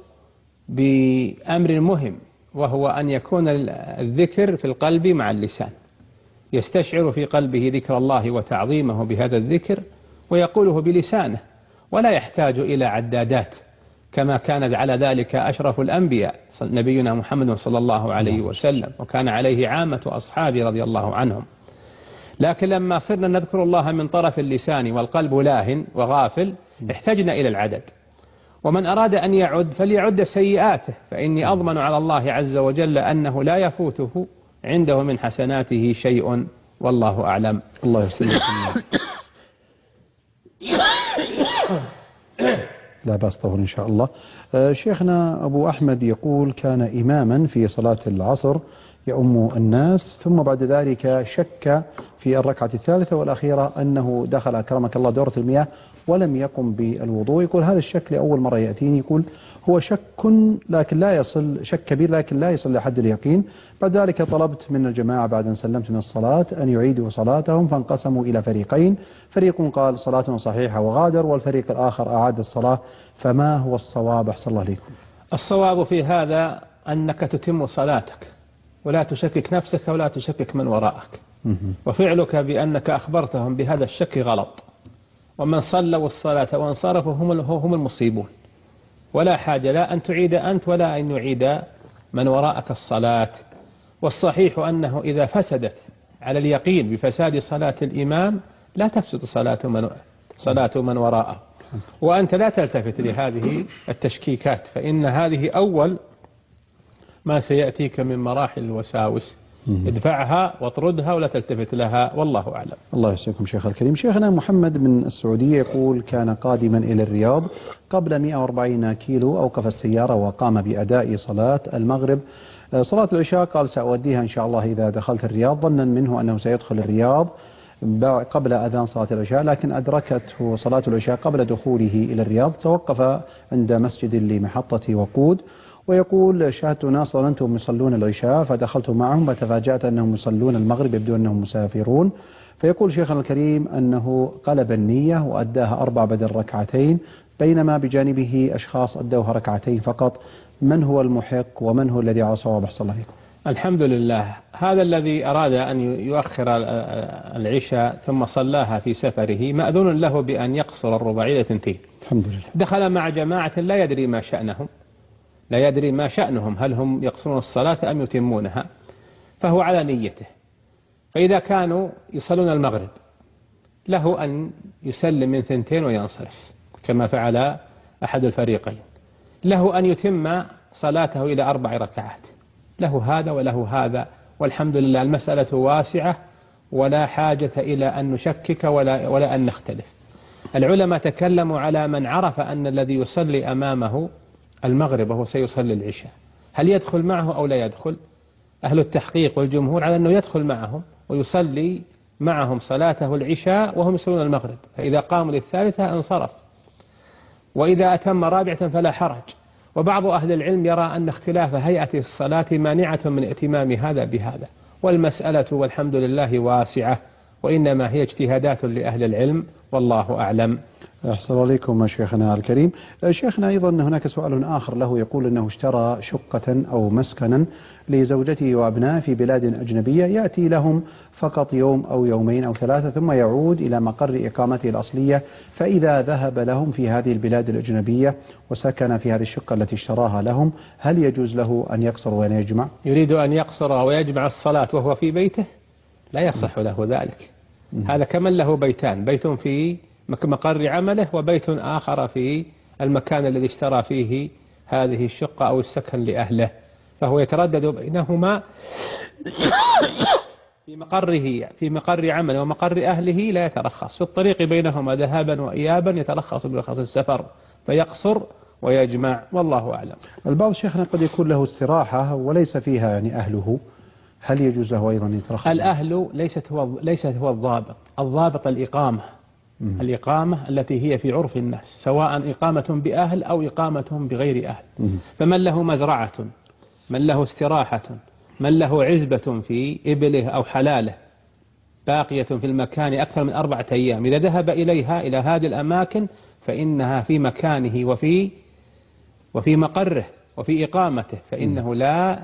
بأمر مهم، وهو أن يكون الذكر في القلب مع اللسان، يستشعر في قلبه ذكر الله وتعظيمه بهذا الذكر ويقوله بلسانه، ولا يحتاج إلى عدادات كما كان على ذلك أشرف الأنبياء نبينا محمد صلى الله عليه وسلم، وكان عليه عامة أصحابه رضي الله عنهم. لكن لما صرنا نذكر الله من طرف اللسان والقلب لاهٍ وغافل احتجنا إلى العدد. ومن أراد أن يعد فليعد سيئاته، فإني أضمن على الله عز وجل أنه لا يفوته عنده من حسناته شيء، والله أعلم. الله يسلمك. لا بأس طول إن شاء الله. شيخنا أبو أحمد يقول كان إماما في صلاة العصر يؤم الناس، ثم بعد ذلك شك في الركعة الثالثة والأخيرة أنه دخل أكرمك الله دورة المياه ولم يقم بالوضوء. يقول هذا الشك لأول مرة يأتيني، يقول هو شك لكن لا يصل، شك كبير لكن لا يصل لحد اليقين. بعد ذلك طلبت من الجماعة بعد أن سلمت من الصلاة أن يعيدوا صلاتهم، فانقسموا إلى فريقين، فريق قال صلاة صحيحة وغادر، والفريق الآخر أعاد الصلاة، فما هو الصواب أحسن الله عليكم؟ الصواب في هذا أنك تتم صلاتك ولا تشكك نفسك ولا تشكك من وراءك، وفعلك بأنك أخبرتهم بهذا الشك غلط، ومن صلوا الصلاة وانصرفوا هم المصيبون، ولا حاجة لا أن تعيد أنت ولا أن يعيد من وراءك الصلاة. والصحيح أنه إذا فسدت على اليقين بفساد صلاة الإمام لا تفسد صلاة من وراءه، وأنت لا تلتفت لهذه التشكيكات، فإن هذه أول ما سيأتيك من مراحل الوساوس، ادفعها واطردها ولا تلتفت لها، والله أعلم. الله يسعدكم شيخ الكريم. شيخنا محمد من السعودية يقول كان قادما إلى الرياض قبل 140 كيلو، أوقف السيارة وقام بأداء صلاة المغرب. صلاة العشاء قال سأوديها إن شاء الله إذا دخلت الرياض، ظنا منه أنه سيدخل الرياض قبل أذان صلاة العشاء، لكن أدركته صلاة العشاء قبل دخوله إلى الرياض، توقف عند مسجد لمحطة وقود، ويقول شاهدت ناس ظننتهم يصلون العشاء فدخلت معهم فتفاجأت أنهم يصلون المغرب يبدو أنهم مسافرون. فيقول شيخنا الكريم أنه قلب النية وأداها 4 بدل ركعتين، بينما بجانبه أشخاص أدوها ركعتين فقط. من هو المحق ومن هو الذي على صواب؟ أحسن الله عليكم. الحمد لله. هذا الذي أراد أن يؤخر العشاء ثم صلاها في سفره مأذون له بأن يقصر الرباعية 2. الحمد لله. دخل مع جماعة لا يدري ما شأنهم، لا يدري ما شأنهم، هل هم يقصرون الصلاة أم يتمونها، فهو على نيته. فإذا كانوا يصلون المغرب له أن يسلم من 2 وينصرف كما فعل أحد الفريقين، له أن يتم صلاته إلى 4 ركعات، له هذا وله هذا، والحمد لله المسألة واسعة ولا حاجة إلى أن نشكك ولا أن نختلف. العلماء تكلموا على من عرف أن الذي يصلي أمامه المغرب وهو سيصلي العشاء هل يدخل معه أو لا يدخل. أهل التحقيق والجمهور على أنه يدخل معهم ويصلي معهم صلاته العشاء وهم يصلون المغرب، فإذا قاموا للثالثة انصرف، وإذا أتم رابعة فلا حرج. وبعض أهل العلم يرى أن اختلاف هيئة الصلاة مانعة من ائتمام هذا بهذا، والمسألة والحمد لله واسعة، وإنما هي اجتهادات لأهل العلم، والله أعلم. أحسن عليكم شيخنا الكريم. شيخنا أيضا هناك سؤال آخر له، يقول أنه اشترى شقة أو مسكنا لزوجته وأبنائه في بلاد أجنبية، يأتي لهم فقط يوم أو يومين أو 3 ثم يعود إلى مقر إقامته الأصلية، فإذا ذهب لهم في هذه البلاد الأجنبية وسكن في هذه الشقة التي اشتراها لهم، هل يجوز له أن يقصر وأن يجمع؟ يريد أن يقصر ويجمع الصلاة وهو في بيته؟ لا يصح له ذلك. هذا كمن له بيتان، بيت في مقر عمله وبيت آخر في المكان الذي اشترى فيه هذه الشقة أو السكن لأهله، فهو يتردد بينهما في مقر عمله ومقر أهله، لا يترخص في الطريق بينهما ذهابا وإيابا، يترخص برخص السفر فيقصر ويجمع، والله أعلم. البعض شيخنا قد يكون له استراحة وليس فيها يعني أهله، هل يجوز له أيضا يترخص؟ الأهل ليست هو الضابط الإقامة. الإقامة التي هي في عرف الناس، سواء إقامة بأهل أو إقامة بغير أهل. فمن له مزرعة، من له استراحة، من له عزبة في إبله أو حلاله باقية في المكان أكثر من 4 أيام، إذا ذهب إليها إلى هذه الأماكن فإنها في مكانه وفي مقره وفي إقامته، فإنه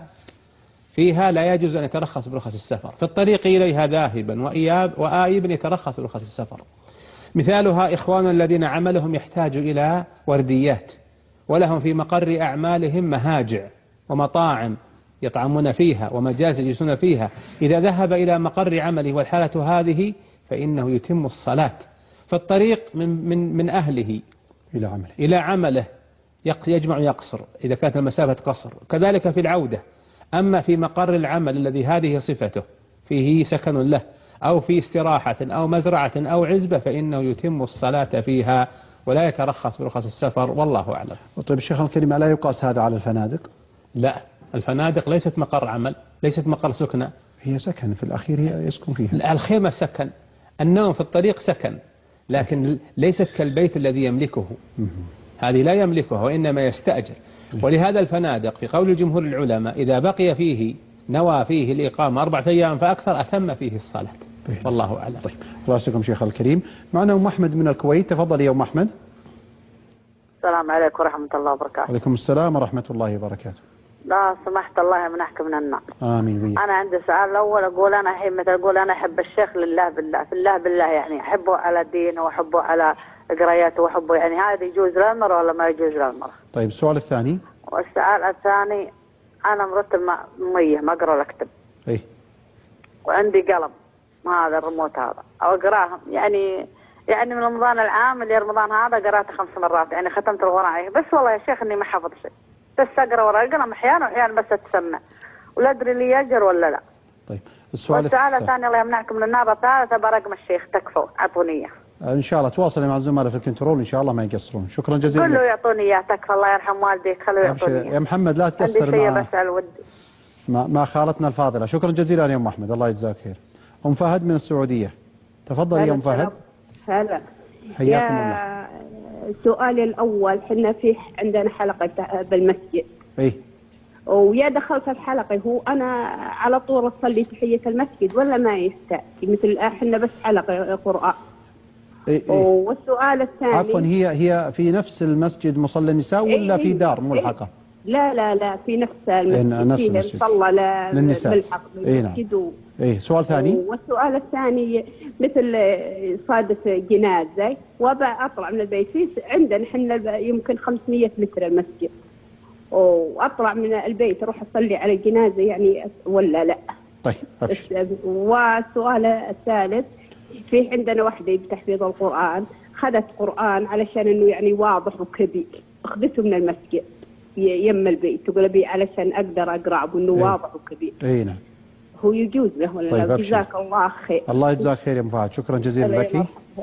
لا يجوز أن يترخص برخص السفر. في الطريق إليها ذاهبا وآيبا يترخص برخص السفر. مثالها إخوان الذين عملهم يحتاج إلى ورديات، ولهم في مقر أعمالهم مهاجع ومطاعم يطعمون فيها ومجالس يجلسون فيها، إذا ذهب إلى مقر عمله والحالة هذه فإنه يتم الصلاة في الطريق من أهله إلى عمله يجمع يقصر إذا كانت المسافة قصر، كذلك في العودة. أما في مقر العمل الذي هذه صفته فيه سكن له أو في استراحة أو مزرعة أو عزبة فإنه يتم الصلاة فيها ولا يترخص برخص السفر، والله أعلم. طيب الشيخ الكريم، لا يقاس هذا على الفنادق؟ لا، الفنادق ليست مقر عمل، ليست مقر سكنة، هي سكن في الأخير يسكن فيها. الخيمة سكن، النوم في الطريق سكن، لكن ليست كالبيت الذي يملكه، هذه لا يملكه وإنما يستأجر. ولهذا الفنادق في قول جمهور العلماء إذا بقي فيه نوى فيه الإقامة 4 أيام فأكثر أتم فيه الصلاة، والله أعلم. طيب الله يسلمكم شيخ الكريم. معنا أم أحمد من الكويت، تفضل يا أم أحمد. السلام عليكم ورحمة الله وبركاته. وعليكم السلام ورحمة الله وبركاته. لا سمحت الله منحك من النار. آمين وياك. أنا عندي سؤال الأول، أقول أنا الحين مثل أقول أنا أحب الشيخ لله بالله، في الله بالله، يعني أحبه على دينه وأحبه على قرايته وأحبه، يعني هذا يجوز للمرأة ولا ما يجوز للمرأة؟ طيب السؤال الثاني. والسؤال الثاني، أنا مرتب مية ما أقرأ أكتب. إيه. وعندي قلم هذا الريموت هذا أو أقرأهم، يعني من رمضان العام لرمضان هذا قرأت 5 مرات، يعني ختمت القرآن، بس والله يا شيخ إني ما حفظ شيء، بس أقرأ ورا القلم أحيانا بس أتسمع ولا أدري لي أجر ولا لا. طيب السؤال الثاني الله يمنعكم من النار. الثالثة برقم الشيخ تكفوا اعطوني اياه. إن شاء الله تواصلي مع الزملاء في الكنترول إن شاء الله ما يقصرون. شكرا جزيلا. قل له يعطوني اياه تكفى الله يرحم والديك خلوا يعطوني اياه. يا محمد لا تقصر عندي شيء بسأل ودي مع خالتنا الفاضلة. شكرا جزيلا يا أم أحمد الله يجزاك خير. أم فهد من السعودية تفضل يا أم فهد. هلا حياكم الله. سؤالي الأول حنا في عندنا حلقة بالمسجد إيه ويا دخلت الحلقة هو أنا على طول أصلي تحية المسجد ولا ما يستأتي مثل حنا بس حلقة قرآن. إيه. والسؤال الثاني عفوا هي في نفس المسجد مصلى النساء ولا في دار ملحقة؟ لا في نفس المسجد. نفس المسجد صلى للنساء ملحق بالمسجد. إيه سؤال ثاني. والسؤال الثاني مثل صادف جنازة وابا أطلع من البيت في عندنا حنا يمكن 500 متر المسجد وأطلع من البيت أروح أصلي على الجنازة يعني ولا لا؟ طيب والسؤال الثالث في عندنا واحدة بتحفيظ القرآن خذت قرآن علشان إنه يعني واضح وكبير أخذته من المسجد يم البيت تقول أبي علشان أقدر أقرأ وإنه واضح وكبير. إيه نعم. هو يجوز له ولا طيب لا؟ جزاك الله خير. الله يجزاك خير يا أم فهد. شكرا جزيلا لك.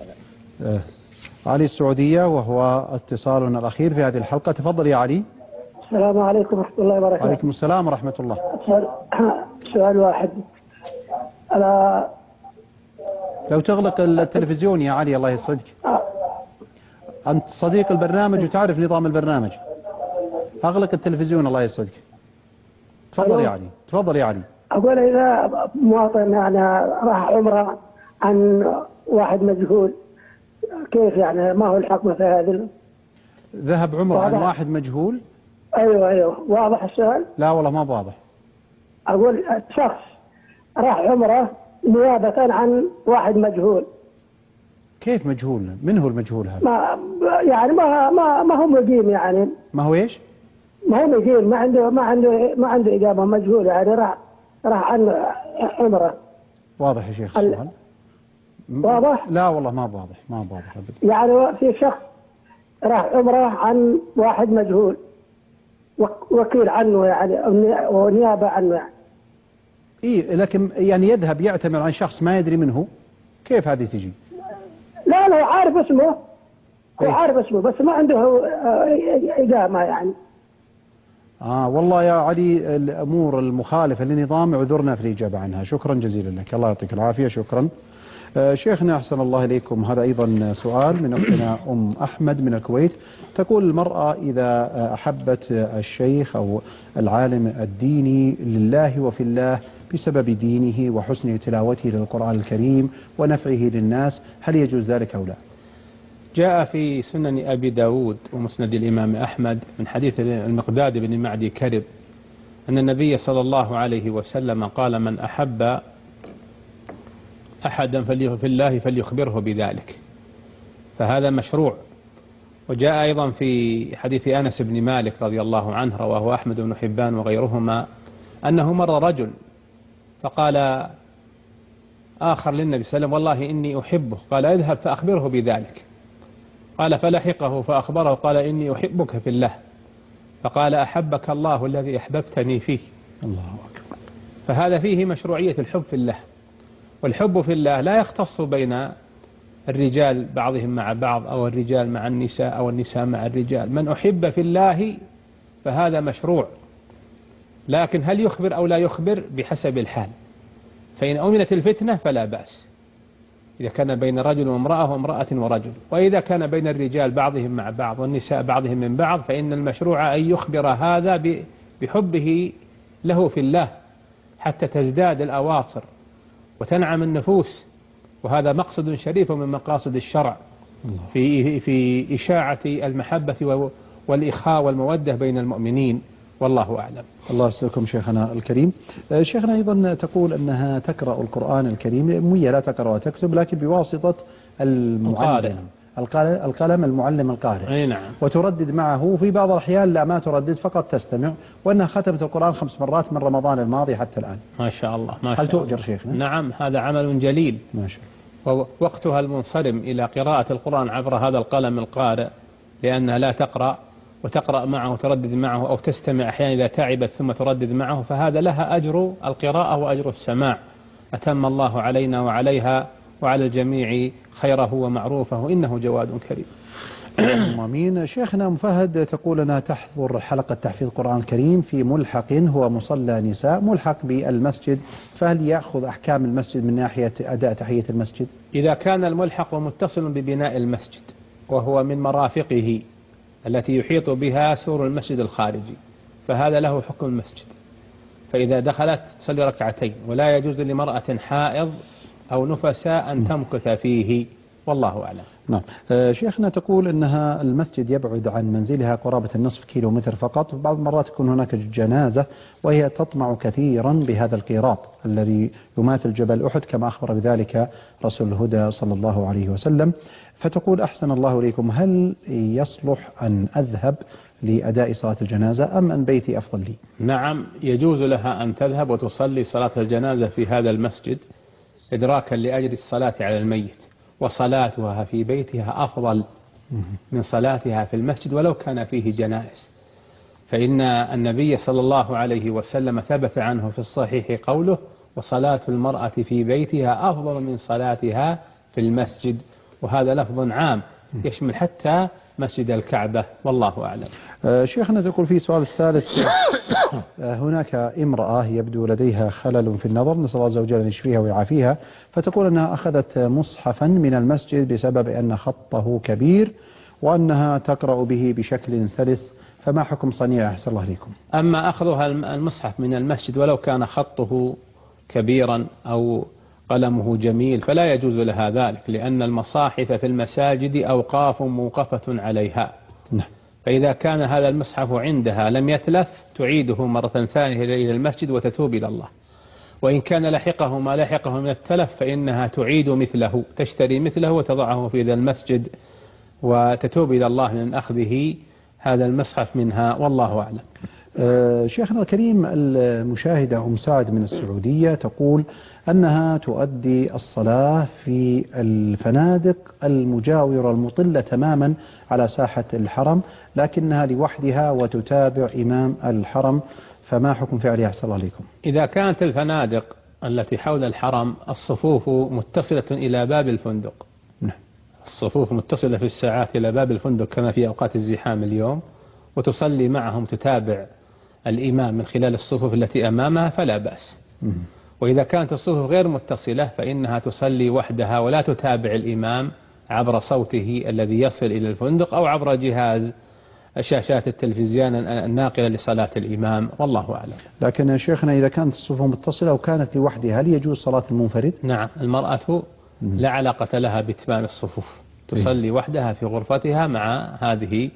علي السعودية وهو اتصالنا الأخير في هذه الحلقة. تفضل يا علي. السلام عليكم ورحمة الله وبركاته. وعليكم السلام ورحمة الله. سؤال واحد. أنا لو تغلق التلفزيون يا علي الله يسعدك. أنت صديق البرنامج وتعرف نظام البرنامج. أغلق التلفزيون الله يسعدك. تفضل يا علي. تفضل يا علي. أقول إذا مواطن يعني راح عمره عن واحد مجهول كيف يعني ما هو الحكم في هذا؟ ذهب عمره عن واحد مجهول؟ أيوه واضح السؤال؟ لا والله ما واضح. أقول شخص راح عمره نيابة عن واحد مجهول. كيف مجهول؟ من هو المجهول هذا؟ يعني ما هو مقيم يعني. ما هو ايش؟ ما هو مقيم ما عنده إجابة مجهول يعني راح عن عمره. واضح يا شيخ السؤال؟ واضح؟ لا والله ما واضح أبدا. يعني في شخص راح عمره عن واحد مجهول وكيل عنه يعني ونيابة عنه يعني. إيه لكن يعني يذهب يعتمر عن شخص ما يدري منه كيف هذه تجي؟ لا عارف اسمه. هو عارف اسمه بس ما عنده إقامة يعني. والله يا علي الأمور المخالفة للنظام عذرنا في الإجابة عنها. شكرا جزيلا لك الله يعطيك العافية. شكرا. شيخنا أحسن الله إليكم. هذا أيضا سؤال من أختنا أم أحمد من الكويت. تقول المرأة إذا أحبت الشيخ أو العالم الديني لله وفي الله بسبب دينه وحسن تلاوته للقرآن الكريم ونفعه للناس هل يجوز ذلك أو لا؟ جاء في سنن أبي داود ومسند الإمام أحمد من حديث المقداد بن معدي كرب أن النبي صلى الله عليه وسلم قال من أحب أحدا في الله فليخبره بذلك، فهذا مشروع. وجاء أيضا في حديث أنس بن مالك رضي الله عنه رواه أحمد بن حبان وغيرهما أنه مر رجل فقال آخر للنبي صلى الله عليه وسلم والله إني أحبه، قال اذهب فأخبره بذلك. قال فلحقه فأخبره قال إني أحبك في الله، فقال أحبك الله الذي أحببتني فيه. الله أكبر. فهذا فيه مشروعية الحب في الله، والحب في الله لا يختص بين الرجال بعضهم مع بعض أو الرجال مع النساء أو النساء مع الرجال. من أحب في الله فهذا مشروع، لكن هل يخبر أو لا يخبر بحسب الحال. فإن أمنت الفتنة فلا بأس إذا كان بين رجل وامرأة وامرأة ورجل، وإذا كان بين الرجال بعضهم مع بعض والنساء بعضهم من بعض فإن المشروع أن يخبر هذا بحبه له في الله حتى تزداد الأواصر وتنعم النفوس، وهذا مقصد شريف من مقاصد الشرع في إشاعة المحبة والإخاء والمودة بين المؤمنين، والله أعلم. الله يسلمكم شيخنا الكريم. شيخنا أيضا تقول أنها تقرأ القرآن الكريم، وهي لا تقرأ وتكتب لكن بواسطة المعلم القلم المعلم القارئ. أي نعم. وتردد معه في بعض الأحيان لا ما تردد فقط تستمع، وأنها ختمت القرآن 5 مرات من رمضان الماضي حتى الآن. ما شاء الله. ما شاء هل تؤجر شيخنا؟ نعم هذا عمل جليل. ما شاء الله. ووقتها المنصرم إلى قراءة القرآن عبر هذا القلم القارئ لأنها لا تقرأ وتقرأ معه وتردد معه، أو تستمع أحيانا إذا تعبت ثم تردد معه، فهذا لها أجر القراءة وأجر السماع. أتم الله علينا وعليها وعلى الجميع خيره ومعروفه، إنه جواد كريم. آمين. شيخنا مفهد تقول أنها تحضر حلقة تحفيظ القرآن الكريم في ملحق هو مصلى نساء ملحق بالمسجد، فهل يأخذ أحكام المسجد من ناحية أداء تحية المسجد؟ إذا كان الملحق متصل ببناء المسجد وهو من مرافقه التي يحيط بها سور المسجد الخارجي، فهذا له حكم المسجد. فإذا دخلت تصلي ركعتين، ولا يجوز لمرأة حائض أو نفساء أن تمكث فيه، والله أعلم. نعم. شيخنا تقول أنها المسجد يبعد عن منزلها قرابة النصف كيلومتر فقط، بعض المرات تكون هناك جنازة وهي تطمع كثيرا بهذا القيراط الذي يماثل جبل أحد كما أخبر بذلك رسول الهدى صلى الله عليه وسلم، فتقول أحسن الله إليكم، هل يصلح أن أذهب لأداء صلاة الجنازة أم أن بيتي أفضل لي؟ نعم، يجوز لها أن تذهب وتصلي صلاة الجنازة في هذا المسجد إدراكا لأجل الصلاة على الميت، وصلاتها في بيتها أفضل من صلاتها في المسجد ولو كان فيه جنائز، فإن النبي صلى الله عليه وسلم ثبت عنه في الصحيح قوله: وصلاة المرأة في بيتها أفضل من صلاتها في المسجد، وهذا لفظ عام يشمل حتى مسجد الكعبة، والله أعلم. شيخنا تقول في سؤال الثالث، هناك امرأة يبدو لديها خلل في النظر، نسأل الله عز وجل أن يشفيها ويعافيها، فتقول أنها أخذت مصحفا من المسجد بسبب أن خطه كبير وأنها تقرأ به بشكل سلس، فما حكم صنيعها؟ أحسن الله عليكم. أما أخذها المصحف من المسجد ولو كان خطه كبيرا أو قلمه جميل فلا يجوز لها ذلك، لأن المصاحف في المساجد أوقاف موقفة عليها. فإذا كان هذا المصحف عندها لم يتلف تعيده مرة ثانية إلى المسجد وتتوب إلى الله، وإن كان لحقه ما لحقه من التلف فإنها تعيد مثله، تشتري مثله وتضعه في ذا المسجد وتتوب إلى الله من أخذه هذا المصحف منها، والله أعلم. شيخنا الكريم، المشاهدة أم سعد من السعودية تقول أنها تؤدي الصلاة في الفنادق المجاورة المطلة تماما على ساحة الحرم، لكنها لوحدها وتتابع إمام الحرم، فما حكم فعلها؟ أحسن الله عليكم. إذا كانت الفنادق التي حول الحرم الصفوف متصلة إلى باب الفندق، الصفوف متصلة في الساعات إلى باب الفندق كما في أوقات الزحام اليوم، وتصلي معهم تتابع الإمام من خلال الصفوف التي أمامها فلا بأس. وإذا كانت الصفوف غير متصلة فإنها تصلي وحدها ولا تتابع الإمام عبر صوته الذي يصل إلى الفندق أو عبر جهاز شاشات التلفزيون الناقلة لصلاة الإمام، والله أعلم. لكن يا شيخنا إذا كانت الصفوف متصلة وكانت لوحدها هل يجوز صلاة المنفرد؟ نعم، المرأة لا علاقة لها باتمام الصفوف، تصلي وحدها في غرفتها مع هذه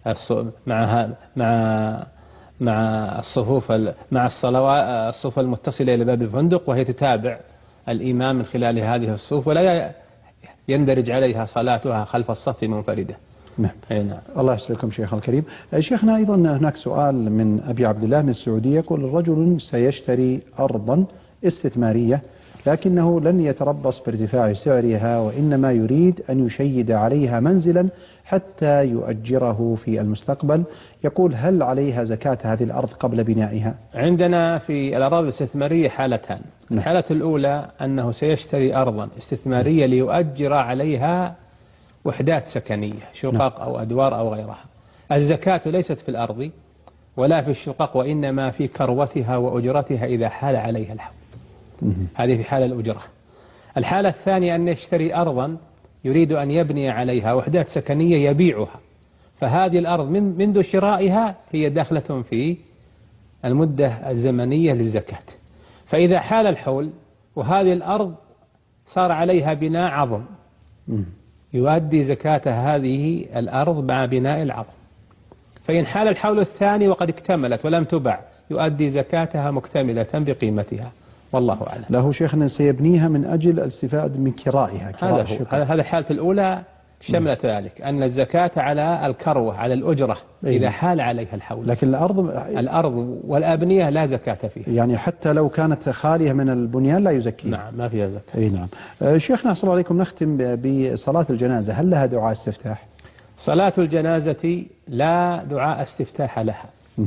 مع الصفوف مع الصفوف المتصلة إلى باب الفندق، وهي تتابع الإمام من خلال هذه الصفوف ولا يندرج عليها صلاتها خلف الصف منفردة. نعم. نعم. الله يسلمكم شيخ الكريم. شيخنا أيضا هناك سؤال من أبي عبد الله من السعودية، يقول: رجل سيشتري أرضا استثمارية لكنه لن يتربص بارتفاع سعرها، وإنما يريد أن يشيد عليها منزلا حتى يؤجره في المستقبل، يقول: هل عليها زكاة هذه الأرض قبل بنائها؟ عندنا في الأراضي الاستثمارية حالتان. الحالة الأولى أنه سيشتري أرضا استثمارية ليؤجر عليها وحدات سكنية، شقق أو أدوار أو غيرها. الزكاة ليست في الأرض ولا في الشقق، وإنما في كروتها وأجرتها إذا حال عليها الحول. هذه في حال الأجرة. الحالة الثانية أن يشتري أرضا يريد أن يبني عليها وحدات سكنية يبيعها، فهذه الأرض منذ شرائها هي داخلة في المدة الزمنية للزكاة. فإذا حال الحول وهذه الأرض صار عليها بناء عظم يؤدي زكاة هذه الأرض مع بناء العظم. فإن حال الحول الثاني وقد اكتملت ولم تبع يؤدي زكاتها مكتملة بقيمتها، والله أعلم. له شيخنا سيبنيها من أجل الاستفادة من كرائها. هذا الحالة الأولى شملت ذلك، أن الزكاة على الكروة على الأجرة إذا حال عليها الحول، لكن الأرض والأبنية لا زكاة فيها، يعني حتى لو كانت خالية من البنيان لا يزكيها. نعم، ما فيها زكاة. نعم. شيخنا صلى الله عليكم، نختم بصلاة الجنازة، هل لها دعاء استفتاح؟ صلاة الجنازة لا دعاء استفتاح لها،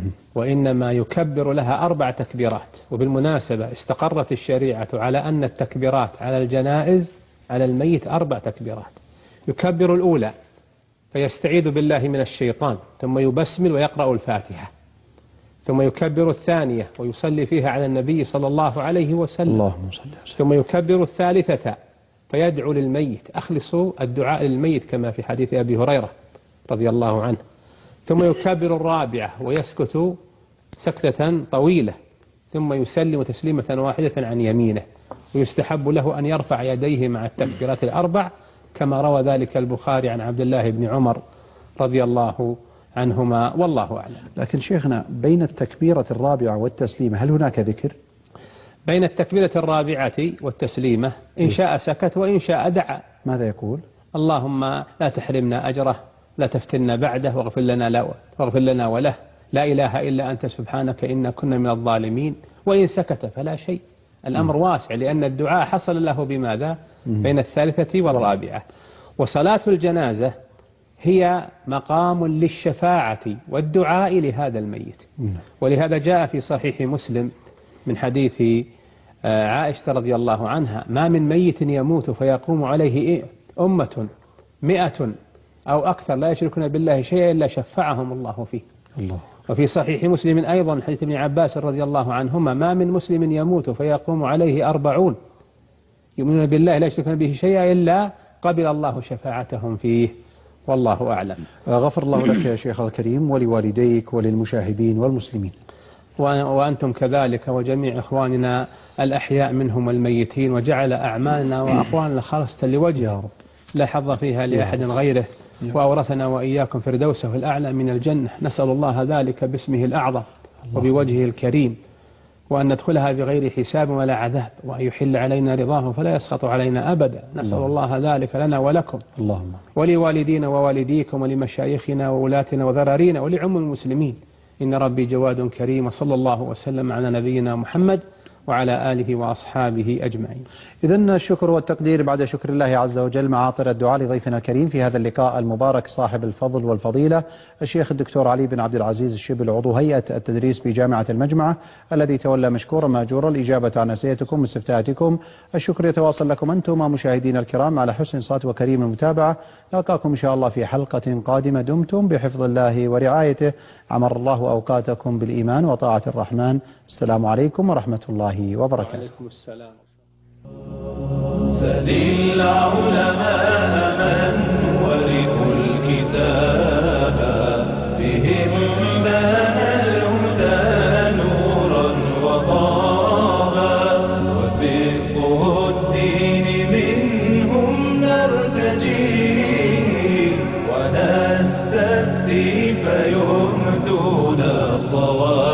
وإنما يكبر لها 4 تكبيرات. وبالمناسبة استقرت الشريعة على أن التكبيرات على الجنائز على الميت 4 تكبيرات. يكبر الأولى فيستعيذ بالله من الشيطان، ثم يبسمل ويقرأ الفاتحة، ثم يكبر الثانية ويصلي فيها على النبي صلى الله عليه وسلم، اللهم صل وسلم. ثم يكبر الثالثة فيدعو للميت، أخلصوا الدعاء للميت كما في حديث أبي هريرة رضي الله عنه، ثم يكبر الرابعة ويسكت سكتة طويلة، ثم يسلم تسليمة واحدة عن يمينه، ويستحب له أن يرفع يديه مع التكبيرات ال4 كما روى ذلك البخاري عن عبد الله بن عمر رضي الله عنهما، والله أعلم. لكن شيخنا بين التكبيرة الرابعة والتسليمة هل هناك ذكر؟ بين التكبيرة الرابعة والتسليمة إن شاء سكت وإن شاء دعا. ماذا يقول؟ اللهم لا تحرمنا أجره، لا تفتنا بعده، واغفر لنا وله، لا إله إلا أنت سبحانك إنا كنا من الظالمين. وإن سكت فلا شيء، الأمر واسع، لأن الدعاء حصل له بماذا؟ بين الثالثة والرابعة. وصلاة الجنازة هي مقام للشفاعة والدعاء لهذا الميت، ولهذا جاء في صحيح مسلم من حديث عائشة رضي الله عنها: ما من ميت يموت فيقوم عليه أمة 100 أو أكثر لا يشركون بالله شيئا إلا شفعهم الله فيه. الله. وفي صحيح مسلم أيضا حديث ابن عباس رضي الله عنهما: ما من مسلم يموت فيقوم عليه 40 يؤمنون بالله لا يشركون به شيئا إلا قبل الله شفاعتهم فيه، والله أعلم. غفر الله لك يا شيخ الكريم ولوالديك وللمشاهدين والمسلمين. وأنتم كذلك، وجميع إخواننا الأحياء منهم والميتين، وجعل أعمالنا وأقوالنا خالصة لوجهه يا رب، لا حظ فيها لأحد غيره، وأورثنا وإياكم فردوسه الأعلى من الجنة. نسأل الله ذلك باسمه الأعظم وبوجهه الكريم، وأن ندخلها بغير حساب ولا عذاب، وأن يحل علينا رضاه فلا يسخط علينا أبدا. نسأل الله ذلك لنا ولكم، اللهم، ولوالدينا ووالديكم ولمشايخنا وولاتنا وذرارينا ولعم المسلمين، إن ربي جواد كريم. وصلى الله وسلم على نبينا محمد وعلى آله وأصحابه أجمعين. إذن الشكر والتقدير بعد شكر الله عز وجل مع عاطر الدعاء لضيفنا الكريم في هذا اللقاء المبارك صاحب الفضل والفضيلة الشيخ الدكتور علي بن عبد العزيز الشبل، عضو هيئة التدريس بجامعة المجمعة، الذي تولى مشكورا ماجورا الإجابة عن أسئلتكم واستفتاءاتكم. الشكر يتواصل لكم أنتم مشاهدين الكرام على حسن صوت وكريم المتابعة. نلقاكم إن شاء الله في حلقة قادمة، دمتم بحفظ الله ورعايته. عمر الله أوقاتكم بالإيمان وطاعة الرحمن. السلام عليكم ورحمة الله وبركاته. وعليكم السلام. سل العلماء من ورثوا الكتاب، بهم بان الهدى نورا وطابا، وفقه الدين منهم نرتجي، ونستفتي فيهدون الصواب.